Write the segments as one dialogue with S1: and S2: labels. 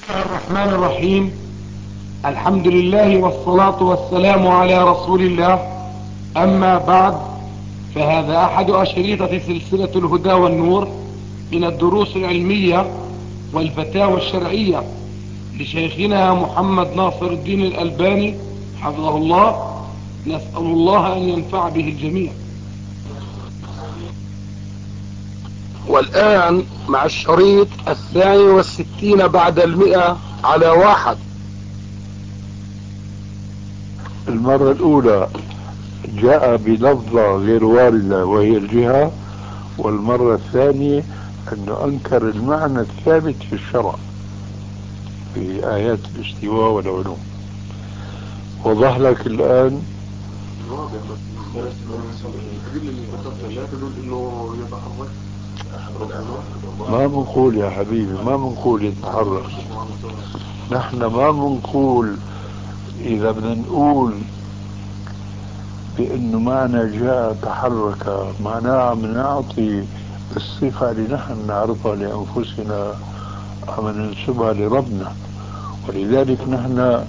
S1: الرحمن الرحيم. الحمد لله والصلاة والسلام على رسول الله. أما بعد، فهذا أحد أشريطة سلسلة الهدى والنور من الدروس العلمية والفتاوى الشرعية لشيخنا محمد ناصر الدين الألباني حفظه الله. نسأل الله أن ينفع به الجميع. والآن مع الشريط 62 بعد 100 على 1.
S2: المرة الأولى جاء بلفظة غير واردة وهي الجهة، والمرة الثانية أنه أنكر المعنى الثابت في الشرع في آيات الاستواء والعلوم. وضح لك الآن؟ ما بنقول يا حبيبي، ما بنقول يتحرك. نحن ما بنقول، إذا بدنا نقول بأنه معنى جاء تحرك معناه عم نعطي الصفة اللي نحن نعرفها لأنفسنا، عم ننسبها لربنا. ولذلك نحن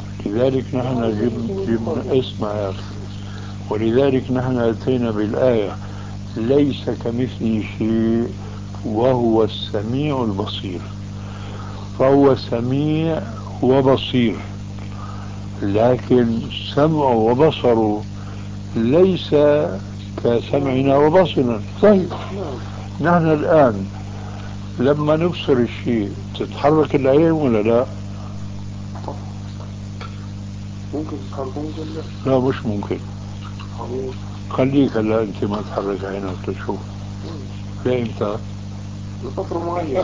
S2: جبنا اسمع يا أخي، ولذلك نحن أتينا بالآية ليس كمثله شيء وهو السميع البصير. فهو سميع وبصير، لكن سمعه وبصره ليس كسمعنا وبصرنا. طيب نحن الآن لما نبصر الشيء تتحرك العين ولا لا؟
S1: ممكن تتحرك ممكن
S2: لا مش ممكن. خليك هلا انت ما تحرك عينك تشوف. لإمتى؟
S1: لفترة معينة.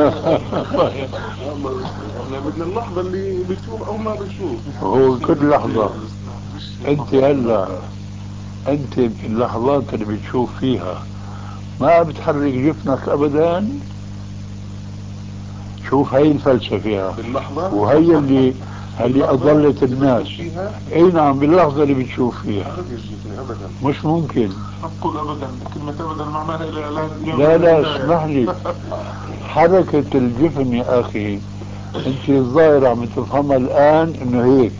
S1: احنا بدنا اللحظة اللي بتشوف او ما بتشوف.
S2: هو كل لحظة انت هلا انت في اللحظات اللي بتشوف فيها ما بتحرك جفنك ابدا. شوف هاي الفلسفة وهي اللي اضلت الناس. اي نعم، باللحظة اللي بتشوف فيها مش ممكن.
S1: أقول أبدا، كلمة أبدا معناها
S2: لا اسمح لي. حركة الجفن يا أخي أنت الظاهر عم تفهمها الآن إنه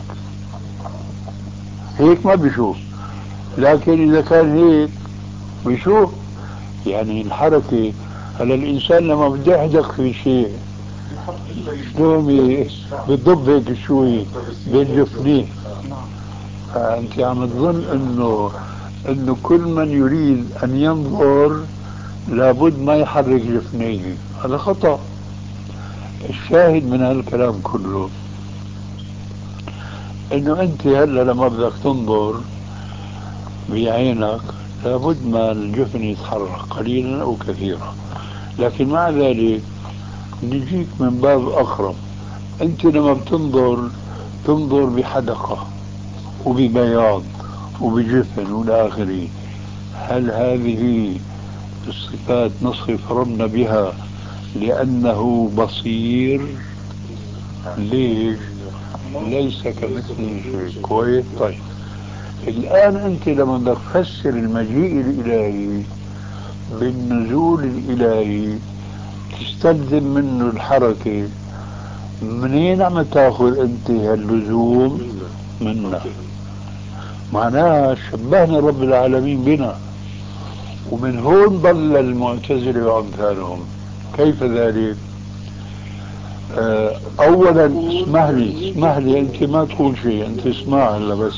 S2: هيك ما بيشوف، لكن إذا كان هيك بيشوف. يعني الحركة، هلا الإنسان لما بده يحدق في شيء شلون بتضب هيك شوي بين جفنيه. فأنت عم تظن إنه كل من يريد أن ينظر لابد ما يحرك جفنيه. هذا خطأ. الشاهد من هالكلام كله انه انت هلا لما بدك تنظر بعينك لابد ما الجفن يتحرك قليلا او كثيرا، لكن مع ذلك نجيك من باب اخرى. انت لما بتنظر تنظر بحدقة وببياض وبجفن والى اخره. هل هذه الصفات نصف ربنا بها لأنه بصير؟ ليش؟ ليس كمثله شيء. كويس. طيب الآن أنت لما بدك تفسر المجيء الإلهي بالنزول الإلهي تستلزم منه الحركة. منين عم تاخذ أنت هاللزوم؟ منا. معناها شبهنا رب العالمين بنا، ومن هون ضل المعتزلة وأمثالهم. كيف ذلك؟ اولا اسمح لي انت ما تقول شيء، انت اسمع هلا بس.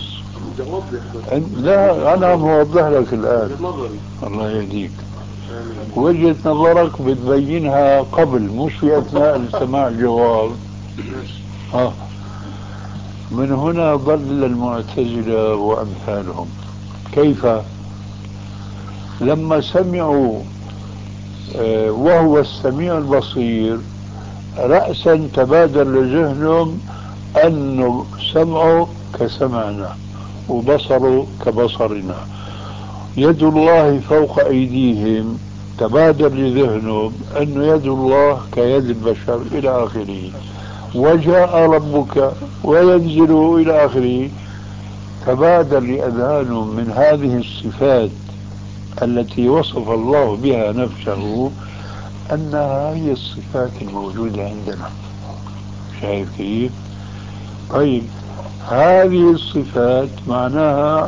S2: لا انا موضح لك الان. الله يهديك. وجهة نظرك بتبينها قبل، مش في اثناء سماع الجواب. من هنا ضل المعتزلة وامثالهم. كيف؟ لما سمعوا وهو السميع البصير رأسا تبادر لذهنهم أنه سمعه كسمعنا وبصره كبصرنا. يد الله فوق أيديهم تبادر لذهنهم أنه يد الله كيد البشر إلى آخره. وجاء ربك وينزل إلى آخره. تبادر لأذهانهم من هذه الصفات التي وصف الله بها نفسه أنها هي الصفات الموجودة عندنا. شايف كيف؟ طيب هذه الصفات معناها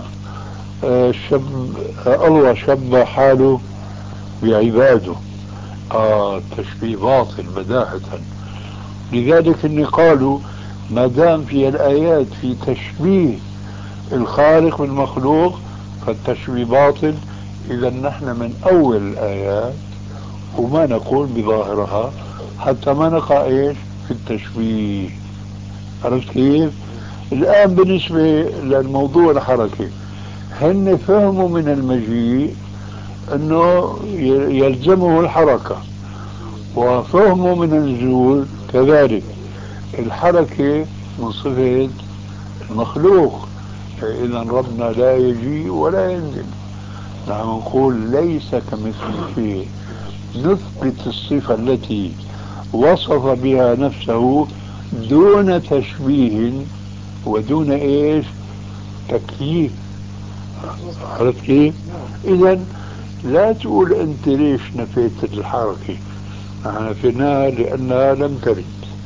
S2: الله شبه حاله بعباده. تشبيه باطل بداهة. لذلك إن قالوا ما دام في الآيات في تشبيه الخالق بالمخلوق فالتشبيه باطل. إذا نحن من أول الآيات وما نقول بظاهرها حتى ما نقع إيش في التشبيه. عرفت كيف؟ الآن بالنسبة للموضوع الحركي هن فهموا من المجيء أنه يلزمه الحركة، وفهموا من النزول كذلك الحركة من صفة المخلوق. فإذا ربنا لا يجيء ولا ينزل. نحن نقول ليس كمثل شيء، نثبت الصفة التي وصف بها نفسه دون تشبيه ودون ايش تكييف. عرفت كيف؟ اذا لا تقول انت ليش نفيت الحركة. نحن نفيناها لانها لم ترد.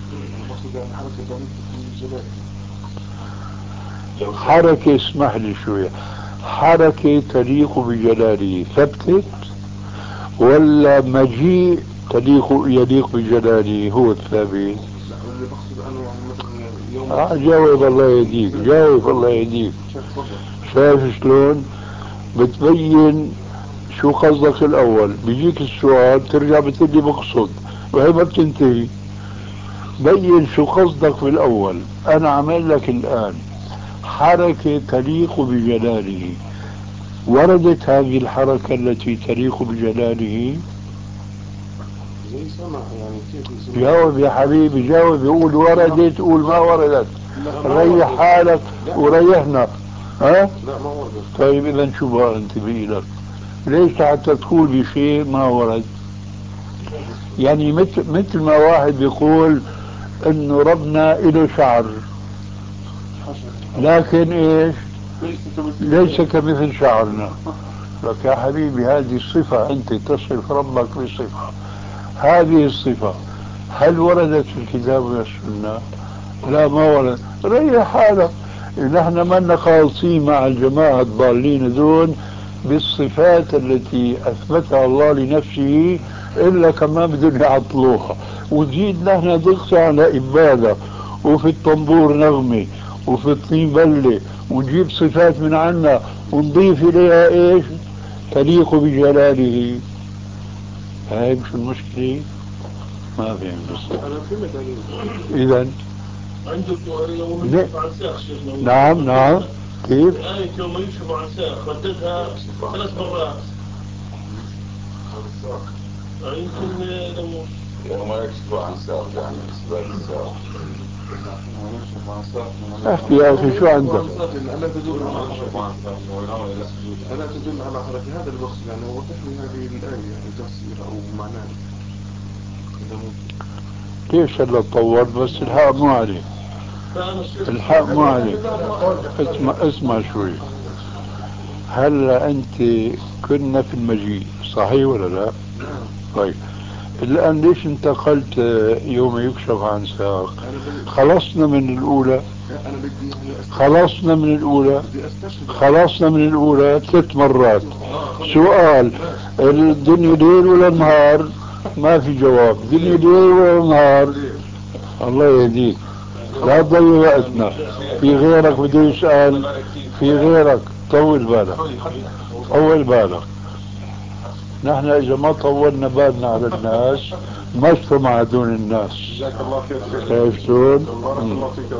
S2: حركة اسمح لي شوية، حركة تليق بجلاله ثبتت ولا مجيء يليق بجلاله هو الثابت؟
S1: اللي بقصد انا يعني مثلا يوم
S2: جاوب الله يهديك، جاوب الله يهديك. شايف شلون بتبين شو قصدك الاول؟ بيجيك السؤال ترجع بتقول لي بقصد وهي ما بتنتهي. بين شو قصدك بالاول. انا عمل لك الان حركة تليق بجلاله، وردت هذه الحركة التي تليق بجلاله؟
S1: زي سمع يعني كيف
S2: جاوب يا حبيبي، جاوب. يقول وردت، قول ما وردت. ريح حالك وريحنا. ها؟
S1: لا ما وردت.
S2: طيب اذا شو بقى انت بإيدك؟ ليش حتى تقول بشيء ما ورد؟ يعني مثل ما واحد بيقول انه ربنا له شعر لكن ايش؟ ليس كمثل شعرنا. لك يا حبيبي هذه الصفة، انت تصف ربك بصفة، هذه الصفة هل وردت في الكتاب والسنة؟ لا ما ورد. ريح حالك. نحن ما خالصين مع الجماعة الضالين دون بالصفات التي أثبتها الله لنفسه إلا كما بدهم يعطلوها، وزيد نحن نقصي على إبادة وفي الطنبور نغمة وفي الطين بلة ونجيب صفات من عنا ونضيف إليها إيش تليق بجلاله. هاي مش المشكلة. ما فهم بس.
S1: انا فهمت عليك.
S2: إذا
S3: عنده يوم يكشف عن ساق شيخنا.
S2: نعم كيف؟
S3: آية يوم يكشف عن ساق رددها 3 مرات. يمكن لو
S4: يوم يكشف عن ساق يعني إثبات الساق.
S2: احكي يا أخي شو عندك؟
S1: ألا تدل على حركة. هذا الوصف يعني هو تحوي هذه الآية يعني تفسير أو معناه.
S2: ليش هلا تطورت؟ بس الحق مو عليه، الحق مو عليه. اسمع شوي. هلا انت كنا في المجيء صحيح ولا لا؟ طيب الان ليش انتقلت يوم يكشف عن ساق؟ خلصنا من الاولى، خلصنا من الاولى، خلصنا من الاولى 3 مرات. سؤال، الدنيا ليل ولا نهار؟ ما في جواب. الدنيا ليل ولا نهار؟ الله يهديك، لا تضيع وقتنا. في غيرك بده يسأل، في غيرك. طول بالك، طول بالك. نحن اذا ما طولنا بالنا على الناس ما اجتمع دون الناس.
S1: جزاك الله خير.
S2: شايف شلون؟
S1: بارك الله فيك.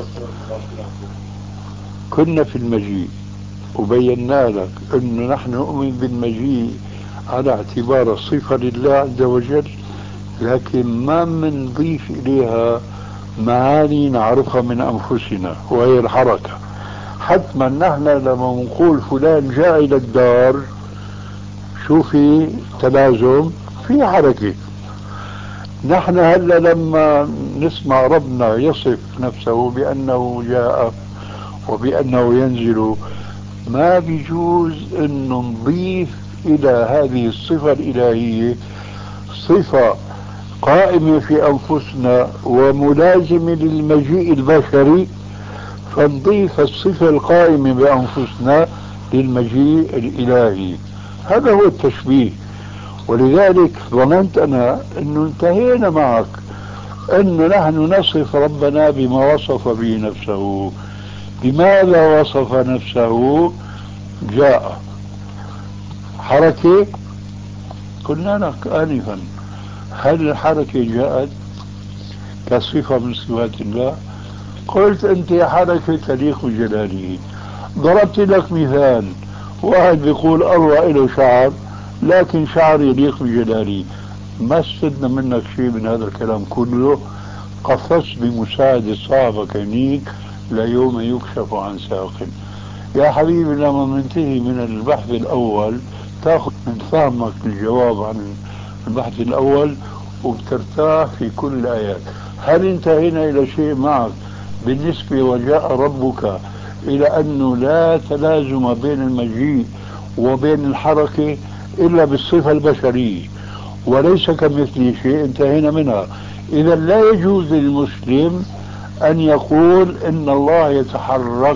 S2: كنا في المجيء وبينا لك انه نحن نؤمن بالمجيء على اعتبار صفة لله عز وجل، لكن ما منضيف اليها معاني نعرفها من انفسنا وهي الحركة. حتما نحن لما نقول فلان جاء الى الدار شو في تلازم؟ في حركة. نحن هلا لما نسمع ربنا يصف نفسه بأنه جاء وبأنه ينزل، ما بيجوز أن نضيف إلى هذه الصفة الإلهية صفة قائمة في أنفسنا وملازمة للمجيء البشري، فنضيف الصفة القائمة بأنفسنا للمجيء الإلهي. هذا هو التشبيه. ولذلك ظننت أنا أنه انتهينا معك، أنه نحن نصف ربنا بما وصف به نفسه. بماذا وصف نفسه؟ جاء حركة، قلنا لك آنفا هل الحركة جاءت كصفة من صفات الله؟ قلت أنت حركة تليق بجلاله. ضربت لك مثال، واحد بيقول الله له شعر لكن شعر يليق بجلاله. ما استفدنا منك شيء من هذا الكلام كله. قفزت بمساعدة صعبة كنيك ليوم يكشف عن ساق. يا حبيبي لما ننتهي من البحث الأول تأخذ من فهمك الجواب عن البحث الأول وبترتاح في كل الآيات. هل انتهينا إلى شيء معك بالنسبة وجاء ربك إلى أنه لا تلازم بين المجيء وبين الحركة إلا بالصفة البشرية وليس كمثله شيء؟ انتهينا منها. إذا لا يجوز للمسلم أن يقول إن الله يتحرك،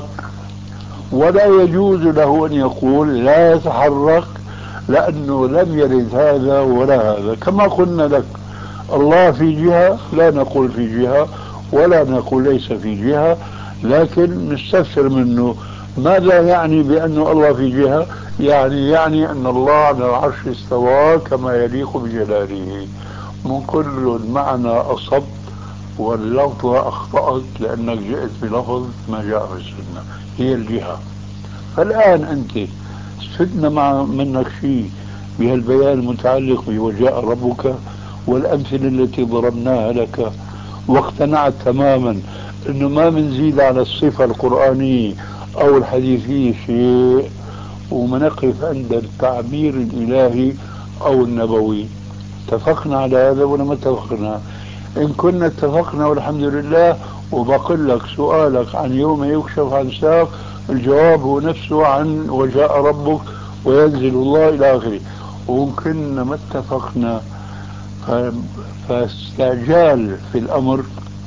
S2: ولا يجوز له أن يقول لا يتحرك، لأنه لم يرد هذا ولا هذا. كما قلنا لك الله في جهة لا نقول في جهة ولا نقول ليس في جهة، لكن نستفسر منه ماذا يعني بأن الله في جهة؟ يعني أن الله على العرش استوى كما يليق بجلاله. من كل المعنى أصبت واللفظ أخطأت لأنك جئت بلفظ ما جاء في السنة، هي الجهة. فالآن أنت استفدنا منك شيء بهالبيان المتعلق بوجاء ربك والأمثلة التي ضربناها لك، واقتنعت تماما أنه ما بنزيد على الصفة القرآنية أو الحديثية شيء، ومنقف عند التعبير الإلهي أو النبوي. اتفقنا على هذا ولا ما اتفقنا؟ إن كنا اتفقنا والحمد لله. وبقول لك سؤالك عن يوم يكشف عن ساق، الجواب هو نفسه عن وجاء ربك وينزل الله إلى آخره. وإن كنا ما اتفقنا فاستعجال في الأمر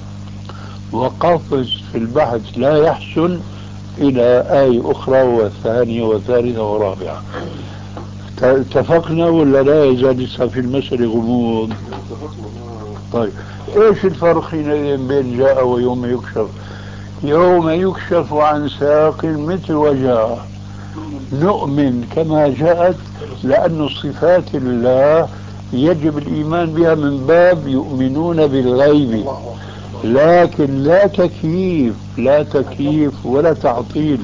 S2: وقفز في البحث لا يحسن إلى آية أخرى وثانية وثالثة ورابعة. اتفقنا ولا لا يزال لسه في المسألة غموض؟ طيب ايش الفرق حينئذ بين جاء ويوم يكشف؟ يوم يكشف عن ساق مثل وجاء نؤمن كما جاءت، لأن صفات الله يجب الإيمان بها من باب يؤمنون بالغيب، لكن لا تكييف، لا تكييف ولا تعطيل.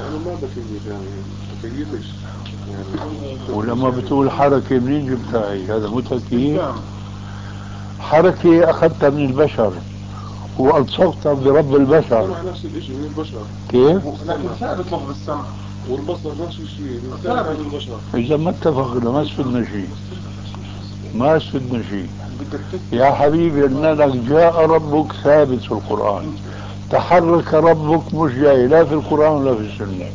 S2: ولما بتقول حركة منين جبتها هي؟ هذا مو تكييف. حركة أخذتها من البشر وألصقتها برب البشر.
S5: نفس الشيء من البشر.
S2: كيف؟
S5: لكن ثابت لفظ السمع والبصر نفس الشيء ثابت من البشر.
S2: إذا ما اتفقنا ما استفدنا شيء، ما استفدنا شيء. يا حبيبي قلنا لك جاء ربك ثابت في القرآن، تحرك ربك مش جاي لا في القرآن ولا في السنة.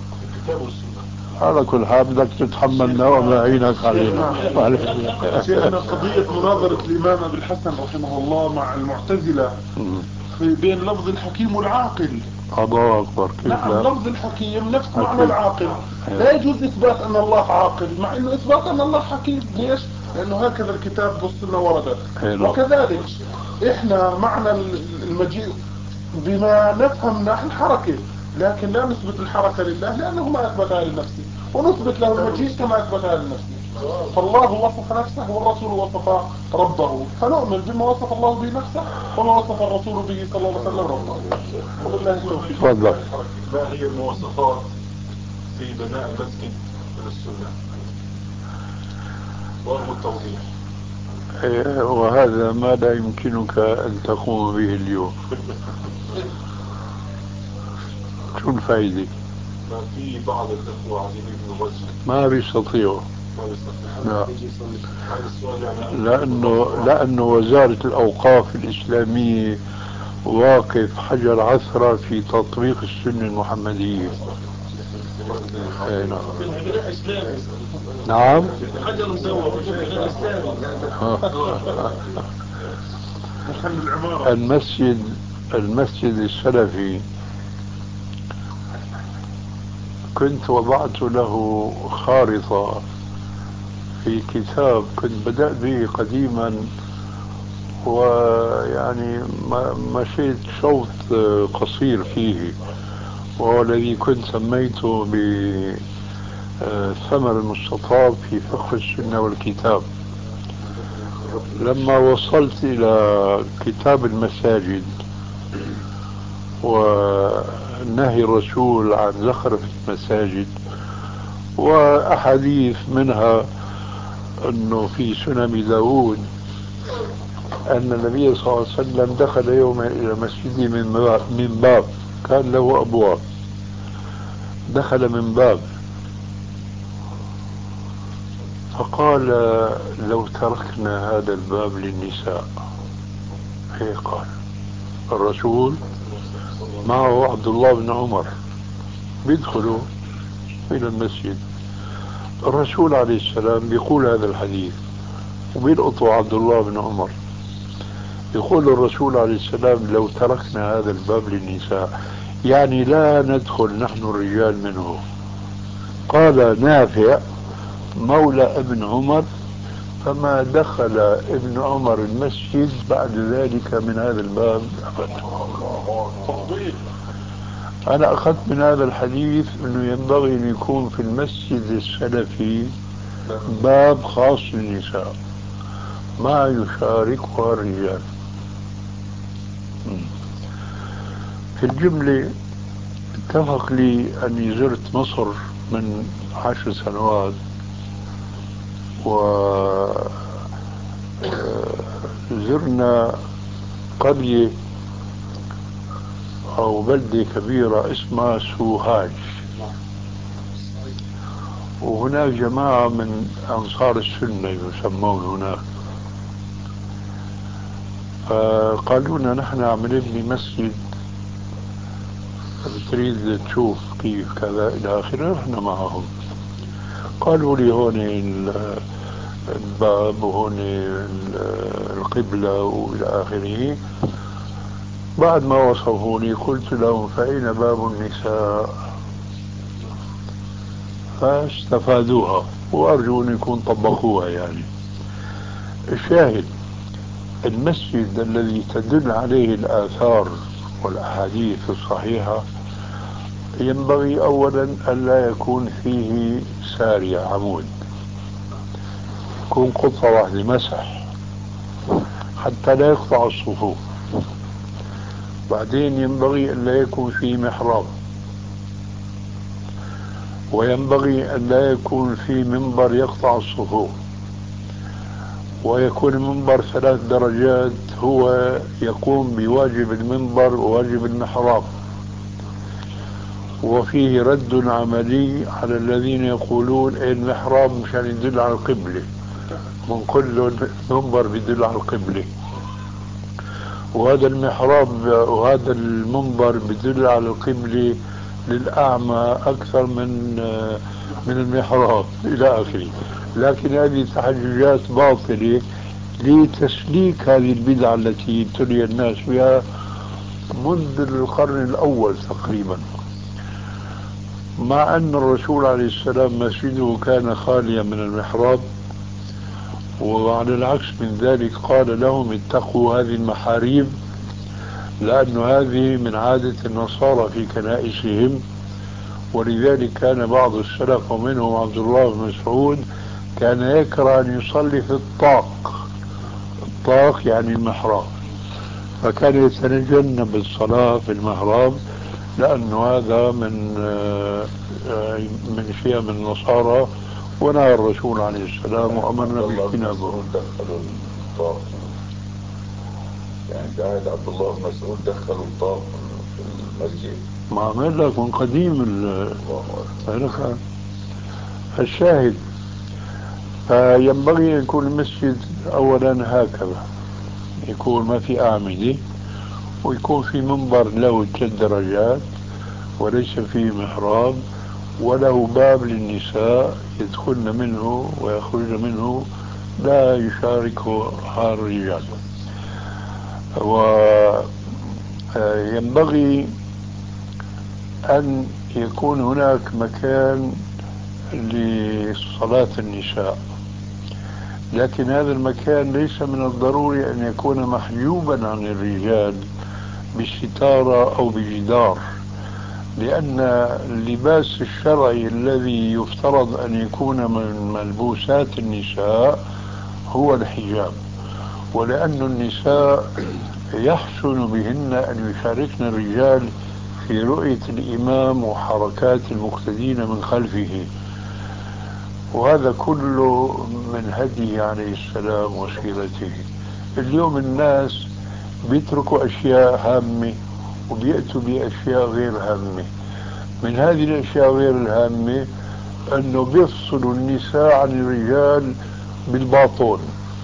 S2: على كل حال بدك تتحملنا وما عينك علينا.
S5: شيخنا قضية مناظرة الإمام أبي الحسن رحمه الله مع المعتزلة في بين لفظ الحكيم والعاقل.
S2: الله أكبر.
S5: نعم لفظ الحكيم نفس معنى العاقل. لا يجوز إثبات أن الله عاقل مع أنه إثبات أن الله حكيم. ليش؟ لأنه هكذا الكتاب والسنة وردت. وكذلك إحنا معنى المجيء بما نفهم نحن الحركة، لكن لا نثبت الحركة لله لأنه ما أثبتها لنفسه، ونثبت له المجيء كما أثبتها لنفسه. فالله وصف نفسه والرسول وصف ربه، فنؤمن بما وصف الله به نفسه وما وصف الرسول به صلى الله عليه وسلم ربه. وبالله التوفيق.
S2: تفضل.
S3: ما هي المواصفات في بناء المسجد من السنة؟ وأرجو التوضيح.
S2: وهذا ما لا يمكنك أن تقوم به اليوم. شو الفائدة؟
S3: ما في بعض الأخوة عايزين يبنوا مسجد
S2: ما بيستطيعوا. لا.
S3: يعني
S2: لأنه وزارة الأوقاف الإسلامية واقف حجر عثرة في تطبيق السنة المحمدية. نعم.
S3: حجر مسوى في الإسلام.
S5: وفن العمارة.
S2: المسجد السلفي كنت وضعت له خارطة في كتاب كنت بدأت به قديما، ويعني مشيت شوط قصير فيه، وهو الذي كنت سميته بثمر المستطاب في فقه السنة والكتاب. لما وصلت إلى كتاب المساجد ونهي الرسول عن زخرفة المساجد، وأحاديث منها أنه في سنن داود أن النبي صلى الله عليه وسلم دخل يوما إلى مسجده من باب كان له أبواب، دخل من باب فقال لو تركنا هذا الباب للنساء. هيك قال الرسول، معه عبد الله بن عمر بيدخلوا إلى المسجد، الرسول عليه السلام بيقول هذا الحديث وبيلقطوا عبد الله بن عمر. يقول الرسول عليه السلام لو تركنا هذا الباب للنساء، يعني لا ندخل نحن الرجال منه. قال نافع مولى ابن عمر فما دخل ابن عمر المسجد بعد ذلك من هذا الباب أبدا. أنا أخذت من هذا الحديث أنه ينبغي أن يكون في المسجد السلفي باب خاص للنساء ما يشاركها الرجال. في الجملة اتفق لي أني زرت مصر من 10 سنوات، وزرنا قرية أو بلدة كبيرة اسمها سوهاج، وهناك جماعة من أنصار السنة يسمون هناك، فقالوا لنا نحن عم نبني مسجد تريد تشوف كيف كذا إلى آخره. نحن معهم، قالوا لي هون الباب وهون القبلة وإلى آخره. بعد ما وصفوني قلت لهم فأين باب النساء؟ فاستفادوها وأرجو أن يكون طبقوها. يعني الشاهد المسجد الذي تدل عليه الآثار والأحاديث الصحيحة ينبغي أولا ألا يكون فيه سارية عمود، يكون قطعة واحدة مسح حتى لا يقطع الصفوف. بعدين ينبغي أن لا يكون فيه محراب، وينبغي أن لا يكون فيه منبر يقطع الصفوف، ويكون المنبر 3 درجات هو يقوم بواجب المنبر وواجب المحراب. وفيه رد عملي على الذين يقولون المحراب مشان يدل على القبلة، من كل منبر بيدل على القبلة، وهذا المحراب وهذا المنبر بيدل على القبلة للأعمى أكثر من المحراب إلى آخره. لكن هذه تحججات باطلة لتسليك هذه البدعة التي ابتلي الناس بها منذ القرن الأول تقريبا، مع أن الرسول عليه السلام مسجده كان خاليا من المحراب، وعلى العكس من ذلك قال لهم اتقوا هذه المحاريب، لأن هذه من عادة النصارى في كنائسهم. ولذلك كان بعض السلف ومنهم عبد الله بن مسعود كان يكره أن يصلي في الطاق يعني المحراب، فكان يتجنب الصلاة في المحراب لأن هذا من شيم النصارى، ونهى الرسول عليه السلام وأمرنا باجتنابه.
S4: دخلوا الطاق يعني في عهد عبد الله بن مسعود دخلوا الطاق في المسجد،
S2: ما عمل لك من قديم الشاهد. فينبغي أن يكون المسجد أولا هكذا، يكون ما في أعمدة، ويكون في منبر له 3 درجات وليس فيه محراب، وله باب للنساء يدخلن منه ويخرجن منه لا يشاركها الرجال. وينبغي أن يكون هناك مكان لصلاة النساء، لكن هذا المكان ليس من الضروري أن يكون محجوبا عن الرجال بستارة أو بجدار، لأن اللباس الشرعي الذي يفترض أن يكون من ملبوسات النساء هو الحجاب، ولأن النساء يحسن بهن أن يشاركن الرجال في رؤية الإمام وحركات المقتدين من خلفه، وهذا كله من هديه عليه السلام وسيرته. اليوم الناس بيتركوا أشياء هامة وبيأتوا بأشياء غير هامة. من هذه الأشياء غير الهامة أنه بيفصلوا النساء عن الرجال بالباطون.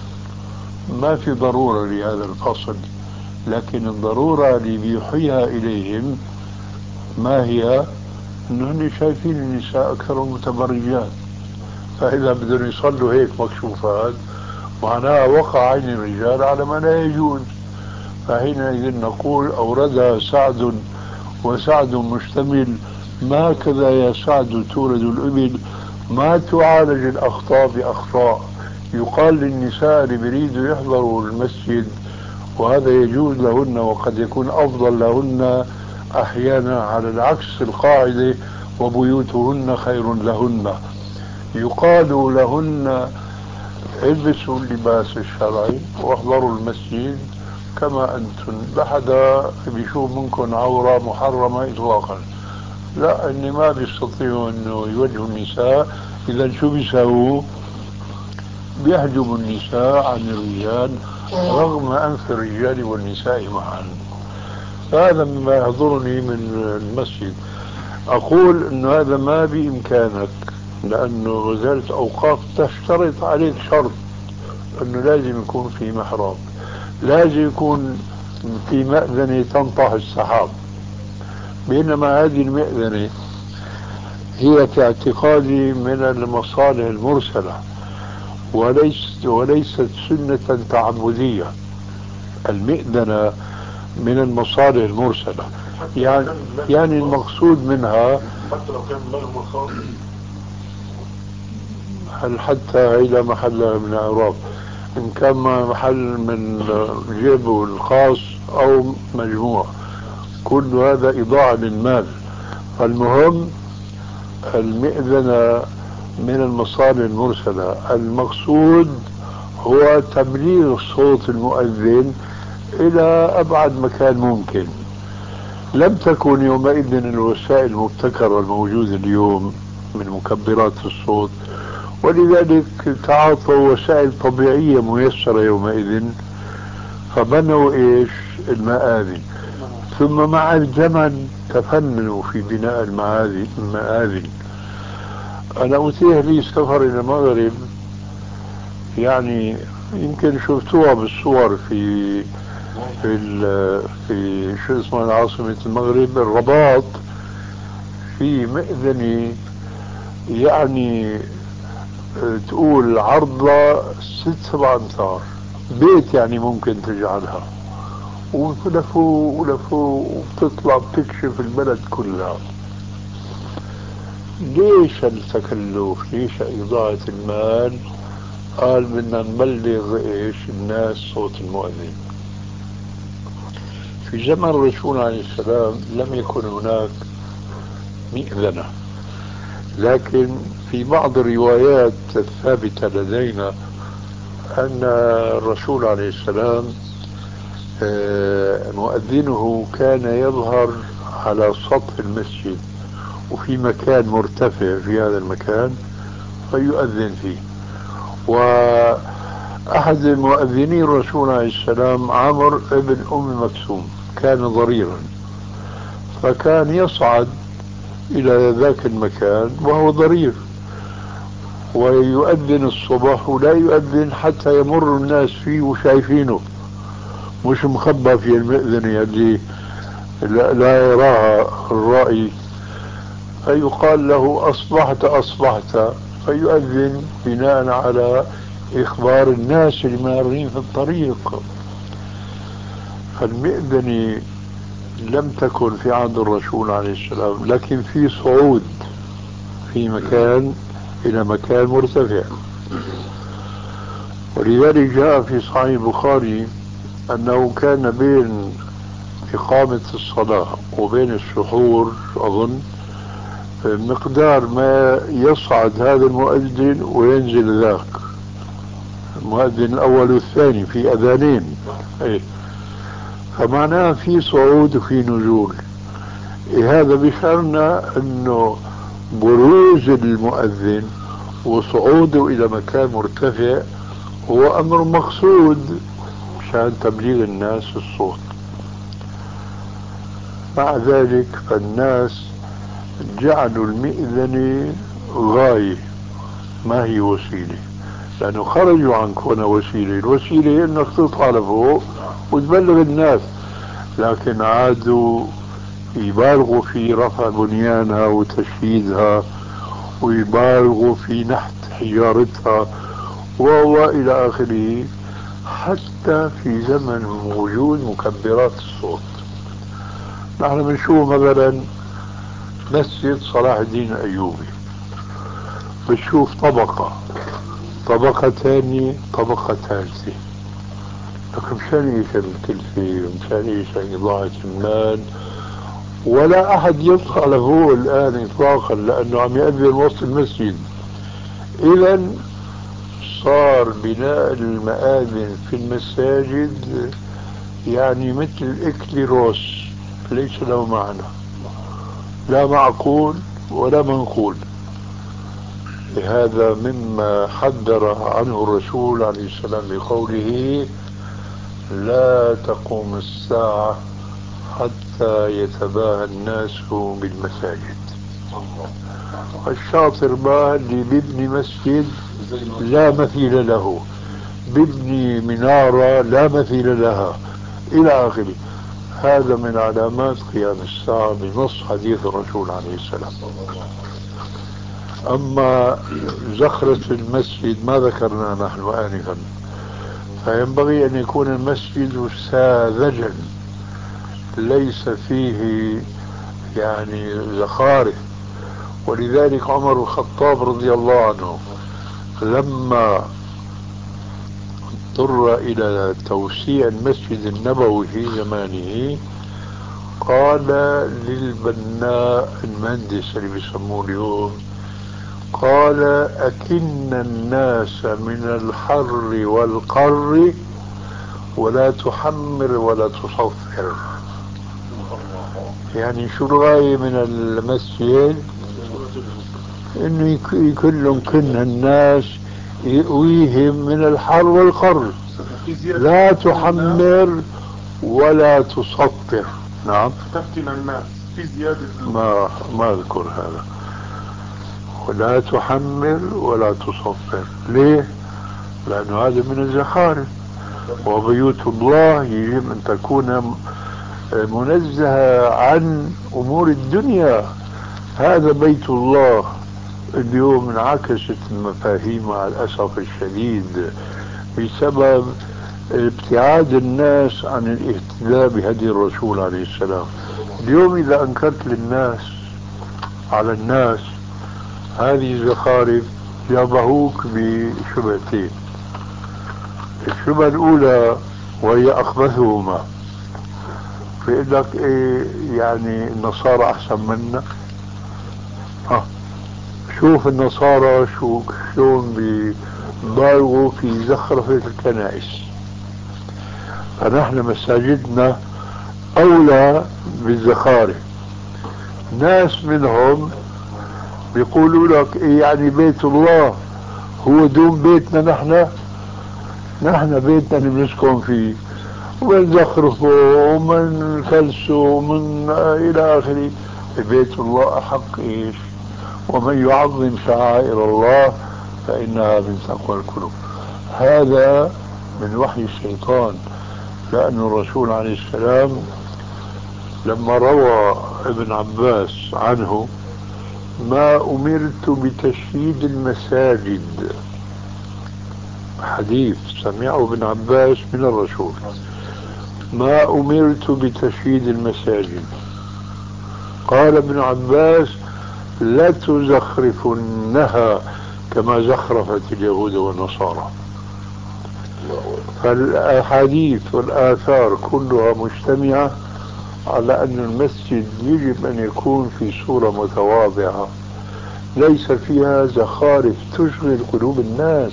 S2: ما في ضرورة لهذا الفصل، لكن الضرورة اللي بيوحيها إليهم ما هي؟ أنهم شايفين النساء أكثر متبرجات، فإذا بدهم يصلوا هيك مكشوفات معناها وقع عين الرجال على ما لا يجوز. فحينئذ نقول أوردها سعد وسعد مشتمل، ما كذا يا سعد تولد الإبل، ما تعالج الأخطاء بأخطاء. يقال للنساء اللي بيريدوا يحضروا المسجد وهذا يجوز لهن وقد يكون أفضل لهن أحيانا على العكس القاعدة وبيوتهن خير لهن، يقال لهن البسوا اللباس الشرعي واحضروا المسجد كما أنتم، لا حدا بيشوف منكم عورة محرمة إطلاقا. لا، إني ما بيستطيعوا أنه يوجهوا النساء، إذا شو بيساووا؟ بيحجبوا النساء عن الرجال رغم أنف الرجال والنساء معا. هذا مما يحضرني من المسجد. أقول أن هذا ما بإمكانك، لأنه وزارة أوقاف تشترط عليك شرط أنه لازم يكون في محراب، لازم يكون في مأذنة تنطح السحاب. بينما هذه المأذنة هي في اعتقادي من المصالح المرسلة وليست سنة تعبدية. المئذنة من المصالح المرسلة، يعني المقصود منها
S3: حتى لو كان مالهم الخاص،
S2: هل حتى إلى محل من الأعراف، إن كان محل من جيبه الخاص أو مجموع، كل هذا إضاعة للمال. فالمهم المئذنة من المصالح المرسلة، المقصود هو تبليغ صوت المؤذن إلى أبعد مكان ممكن. لم تكن يومئذ الوسائل المبتكرة الموجودة اليوم من مكبرات الصوت، ولذلك تعاطوا وسائل طبيعية ميسرة يومئذ، فبنوا إيش؟ المآذن. ثم مع الزمن تفننوا في بناء المآذن. أنا أتيح لي سفر إلى المغرب، يعني يمكن شفتوها بالصور في شو اسمها عاصمة المغرب، الرباط، في مأذنة يعني تقول عرضها 6-7 أمتار، بيت يعني ممكن تجعلها، ولفوا وبتطلع بتكشف البلد كلها. ليش التكلف؟ ليش إضاعة المال؟ قال بدنا نبلغ إيش الناس صوت المؤذن. في زمن الرسول عليه السلام لم يكن هناك مئذنة، لكن في بعض الروايات الثابتة لدينا أن الرسول عليه السلام مؤذنه كان يظهر على سطح المسجد وفي مكان مرتفع في هذا المكان فيؤذن فيه. وأحد مؤذني الرسول عليه السلام عمرو ابن أم مكتوم كان ضريرا، فكان يصعد إلى ذاك المكان وهو ضرير ويؤذن الصبح، ولا يؤذن حتى يمر الناس فيه وشايفينه، مش مخبى في المئذنة اللي لا يراها الرائي. فيقال له أصبحت، فيؤذن بناء على إخبار الناس المارين في الطريق. فالمئذنة لم تكن في عهد الرسول عليه السلام، لكن في صعود في مكان إلى مكان مرتفع. ولذلك جاء في صحيح البخاري أنه كان بين إقامة الصلاة وبين السحور أظن مقدار ما يصعد هذا المؤذن وينزل ذاك المؤذن الأول والثاني، في أذانين. فمعناه في صعود وفي نزول. هذا بشأننا أنه بروز المؤذن وصعوده إلى مكان مرتفع هو أمر مقصود مشان تبليغ الناس الصوت. مع ذلك فالناس جعلوا المئذنة غاية ما هي وسيلة، لأنه خرجوا عن كونها وسيلة. الوسيلة إنك تطلع لفوق وتبلغ الناس، لكن عادوا يبالغوا في رفع بنيانها وتشييدها، ويبالغوا في نحت حجارتها وإلى آخره، حتى في زمن وجود مكبرات الصوت. نحن بنشوف مثلا مسجد صلاح الدين الأيوبي، بنشوف طبقة ثانية، طبقة ثالثة، لكن مشان ايش الكلفة ومشان ايش إضاعة المال، ولا أحد يطلع له الآن إطلاقا لأنه عم يأذن وسط المسجد. إذا صار بناء المآذن في المساجد يعني مثل إكليروس، ليس له معنى، لا معقول ولا منقول. هذا مما حذر عنه الرسول عليه السلام بقوله: لا تقوم الساعة حتى يتباهى الناس بالمساجد. الشاطر ما اللي بيبني مسجد لا مثيل له، بيبني منارة لا مثيل لها إلى آخره. هذا من علامات قيام الساعة بنص حديث الرسول عليه السلام. أما زخرة المسجد ما ذكرنا نحن آنفا، فينبغي أن يكون المسجد ساذجا ليس فيه يعني زخارف. ولذلك عمر الخطاب رضي الله عنه لما اضطر إلى توسيع المسجد النبوي في زمانه قال للبناء المهندس اللي بيسموه اليوم، قال: أكن الناس من الحر والقر ولا تحمر ولا تصفر. يعني شو الغاية من المسجد؟ انه كلهم كن الناس يؤويهم من الحر والقر، لا تحمر ولا تصفر. نعم،
S5: تفتن الناس في زيادة
S2: ما اذكر هذا. ولا تحمر ولا تصفر. ليه؟ لانه هذا من الزخارف، وبيوت الله يجب ان تكون منزهة عن امور الدنيا. هذا بيت الله. اليوم انعكست المفاهيم مع الاسف الشديد بسبب ابتعاد الناس عن الاهتداء بهدي الرسول عليه السلام. اليوم اذا انكرت للناس على الناس هذه الزخارف جابهوك بشبهتين. الشبهة الأولى وهي أخبثهما، فيقول لك إيه يعني النصارى أحسن منا؟ شوف النصارى شلون بيبالغوا في زخرفة الكنائس، فنحن مساجدنا أولى بالزخارف. ناس منهم بيقولوا لك إيه يعني بيت الله هو دون بيتنا؟ نحن بيتنا اللي بنسكن فيه وبنزخرفه ومنكلسه ومن إلى آخره. بيت الله أحق إيش؟ ومن يعظم شعائر الله فإنها من تقوى القلوب. هذا من وحي الشيطان، لأن الرسول عليه السلام لما روى ابن عباس عنه: ما أمرت بتشييد المساجد، حديث سمعه ابن عباس من الرسول، ما أمرت بتشييد المساجد. قال ابن عباس لتزخرفنها كما زخرفت اليهود والنصارى. فالأحاديث والآثار كلها مجتمعة على أن المسجد يجب أن يكون في صورة متواضعة ليس فيها زخارف تشغل قلوب الناس.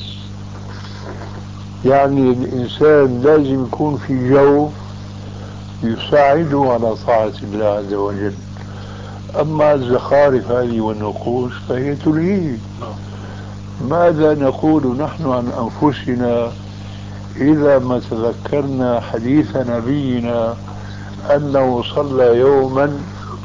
S2: يعني الإنسان لازم يكون في جو يساعده على طاعة الله عز وجل. أما الزخارف هذه والنقوش فهي تلهيه. ماذا نقول نحن عن أنفسنا إذا ما تذكرنا حديث نبينا أنه صلى يوما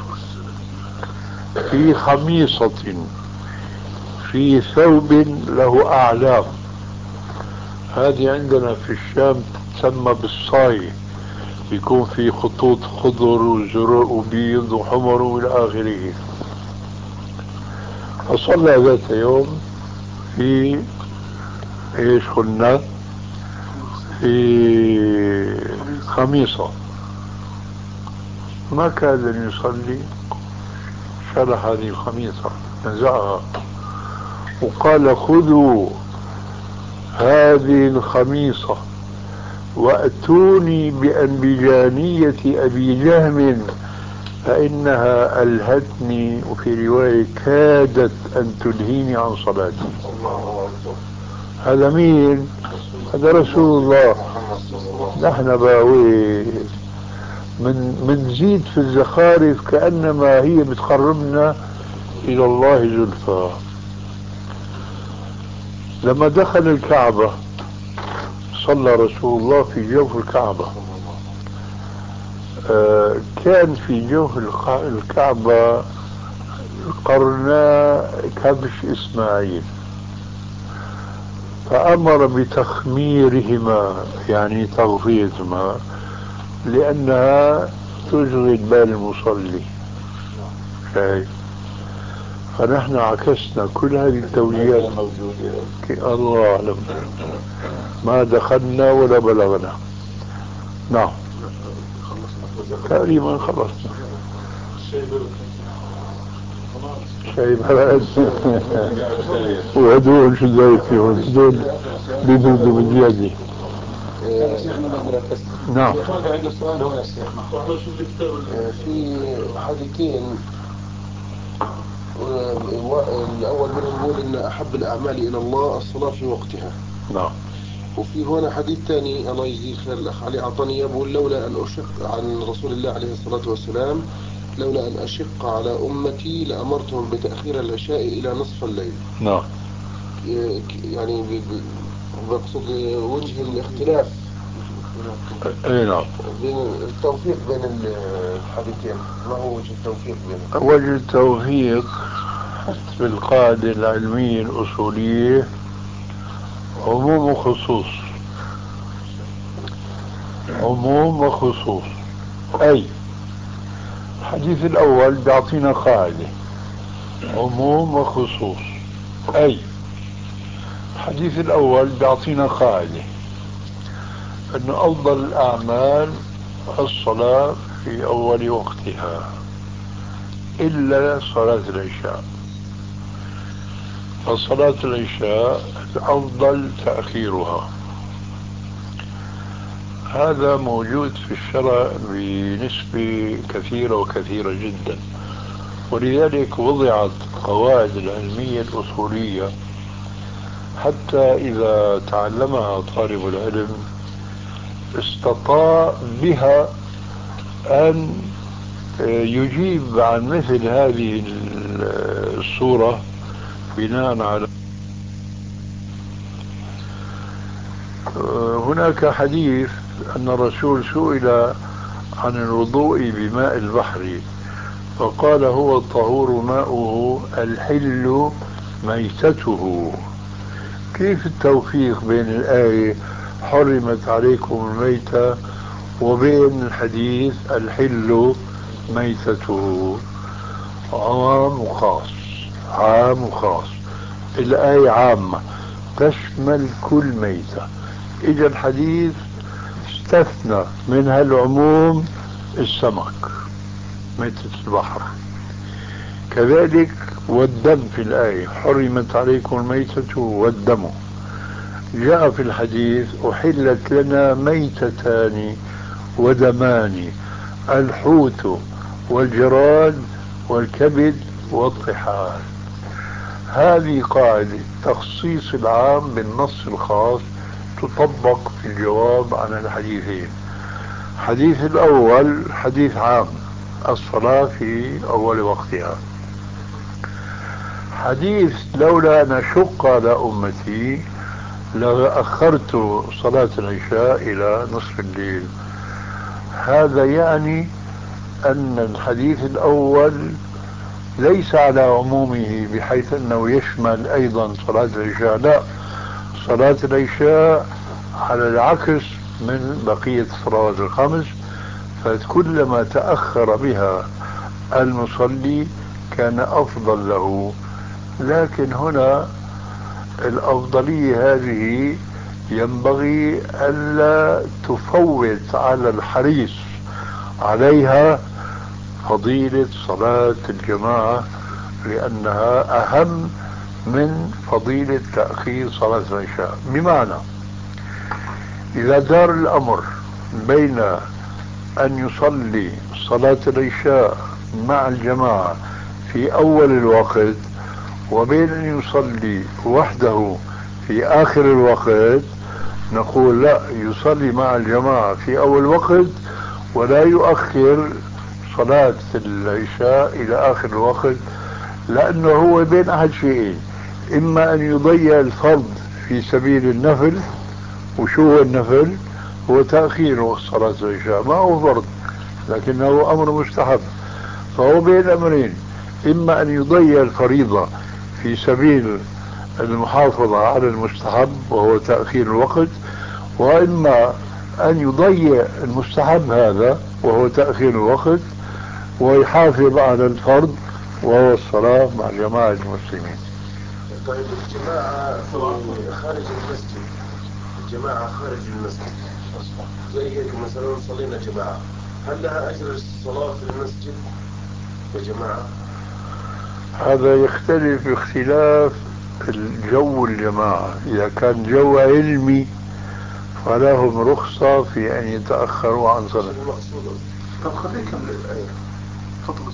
S2: في خميصة في ثوب له أعلام. هذه عندنا في الشام تسمى بالصاي، يكون في خطوط خضر وزرق وبيض وحمر والى اخره. فصلى ذات يوم في ايش قلنا؟ في خميصة. ما كاد ان يصلي، شرح هذه الخميصة نزعها وقال خذوا هذه الخميصة وأتوني بأنبجانية أبي جهم فإنها ألهتني، وفي رواية كادت أن تلهيني عن صلاتي. هذا مين؟ هذا رسول الله. نحن باوي من زيد في الزخارف كأنما هي بتقربنا إلى الله زلفى. لما دخل الكعبة صلى رسول الله في جوف الكعبة. كان في جوف الكعبة قرناء كبش إسماعيل، فأمر بتخميرهما يعني تغطيتهما لأنها تشغل بال المصلي. شايف؟ فنحن عكسنا كل هذه التوجيهات. الله أعلم، ما دخلنا ولا بلغنا. نعم تقريبا خلصنا. شاي بلد وهدول شو زي فيهم هدول بيدودوا بالزيادة. نعم.
S6: عنده سؤال هنا يا شيخ. في حديثين، الأول منهم يقول إن أحب الأعمال إلى الله الصلاة في وقتها.
S2: نعم.
S6: وفي هنا حديث ثاني الله يجزيه خير الأخ علي عطاني يقول لولا أن أشق عن رسول الله عليه الصلاة والسلام لولا أن أشق على أمتي لأمرتهم بتأخير العشاء إلى نصف الليل.
S2: نعم.
S6: يعني بقصد وجه الاختلاف.
S2: اي نعم.
S6: التوفيق بين الحديثين، ما هو وجه التوفيق بينهم؟
S2: وجه التوفيق في القاعدة العلمية الأصولية عموم وخصوص. عموم وخصوص. أي الحديث الأول بيعطينا قاعدة عموم وخصوص. أي الحديث الأول بيعطينا قاعدة أن أفضل الأعمال الصلاة في أول وقتها إلا صلاة العشاء. فصلاة العشاء الأفضل تأخيرها. هذا موجود في الشرع بنسبة كثيرة وكثيرة جدا، ولذلك وضعت قواعد العلمية الأصولية حتى إذا تعلمها طالب العلم استطاع بها أن يجيب عن مثل هذه الصورة بناء على هناك حديث أن الرسول سئل عن الوضوء بماء البحر فقال هو الطهور ماؤه الحل ميتته. كيف التوفيق بين الآية حرمت عليكم الميتة وبين الحديث الحل ميتته؟ عام وخاص. عام وخاص. الآية عامة تشمل كل ميتة. إجا الحديث يستثنى من هالعموم السمك ميتة البحر. كذلك والدم في الآية حرمت عليكم الميتة والدم. جاء في الحديث أحلت لنا ميتتان ودمان الحوت والجراد والكبد والطحال. هذه قاعدة تخصيص العام بالنص الخاص تطبق في الجواب عن الحديثين. الحديث الأول حديث عام، الصلاة في أول وقتها. حديث لولا أن أشق على أمتي لأخرت صلاة العشاء إلى نصف الليل. هذا يعني أن الحديث الأول ليس على عمومه بحيث أنه يشمل أيضا صلاة العشاء، لا، صلاة العشاء على العكس من بقية الصلوات الخمس، فكلما تأخر بها المصلي كان أفضل له. لكن هنا الأفضلية هذه ينبغي ألا تفوت على الحريص عليها فضيلة صلاة الجماعة، لأنها أهم من فضيلة تأخير صلاة العشاء. بمعنى إذا دار الأمر بين أن يصلي صلاة العشاء مع الجماعة في أول الوقت وبين أن يصلي وحده في آخر الوقت، نقول لا، يصلي مع الجماعة في أول وقت ولا يؤخر صلاة العشاء إلى آخر الوقت، لأنه هو بين أحد شيئين: إما أن يضيع الفرض في سبيل النفل، وشو هو النفل؟ هو تأخير وقت صلاة العشاء، ما هو فرض لكنه أمر مستحب، فهو بين أمرين: إما أن يضيع الفريضة في سبيل المحافظة على المستحب وهو تأخير الوقت، وإما أن يضيع المستحب هذا وهو تأخير الوقت ويحافظ على الفرض وهو الصلاة مع جماعة المسلمين.
S6: طيب الجماعة خارج المسجد، الجماعة خارج المسجد زي هيك مثلا صلينا جماعة، هل لها أجر الصلاة في المسجد يا جماعة؟
S2: هذا يختلف باختلاف الجو الجماعة. إذا كان جو علمي فلهم رخصة في أن يتأخروا عن صلاة.
S5: طب خليك تفضل.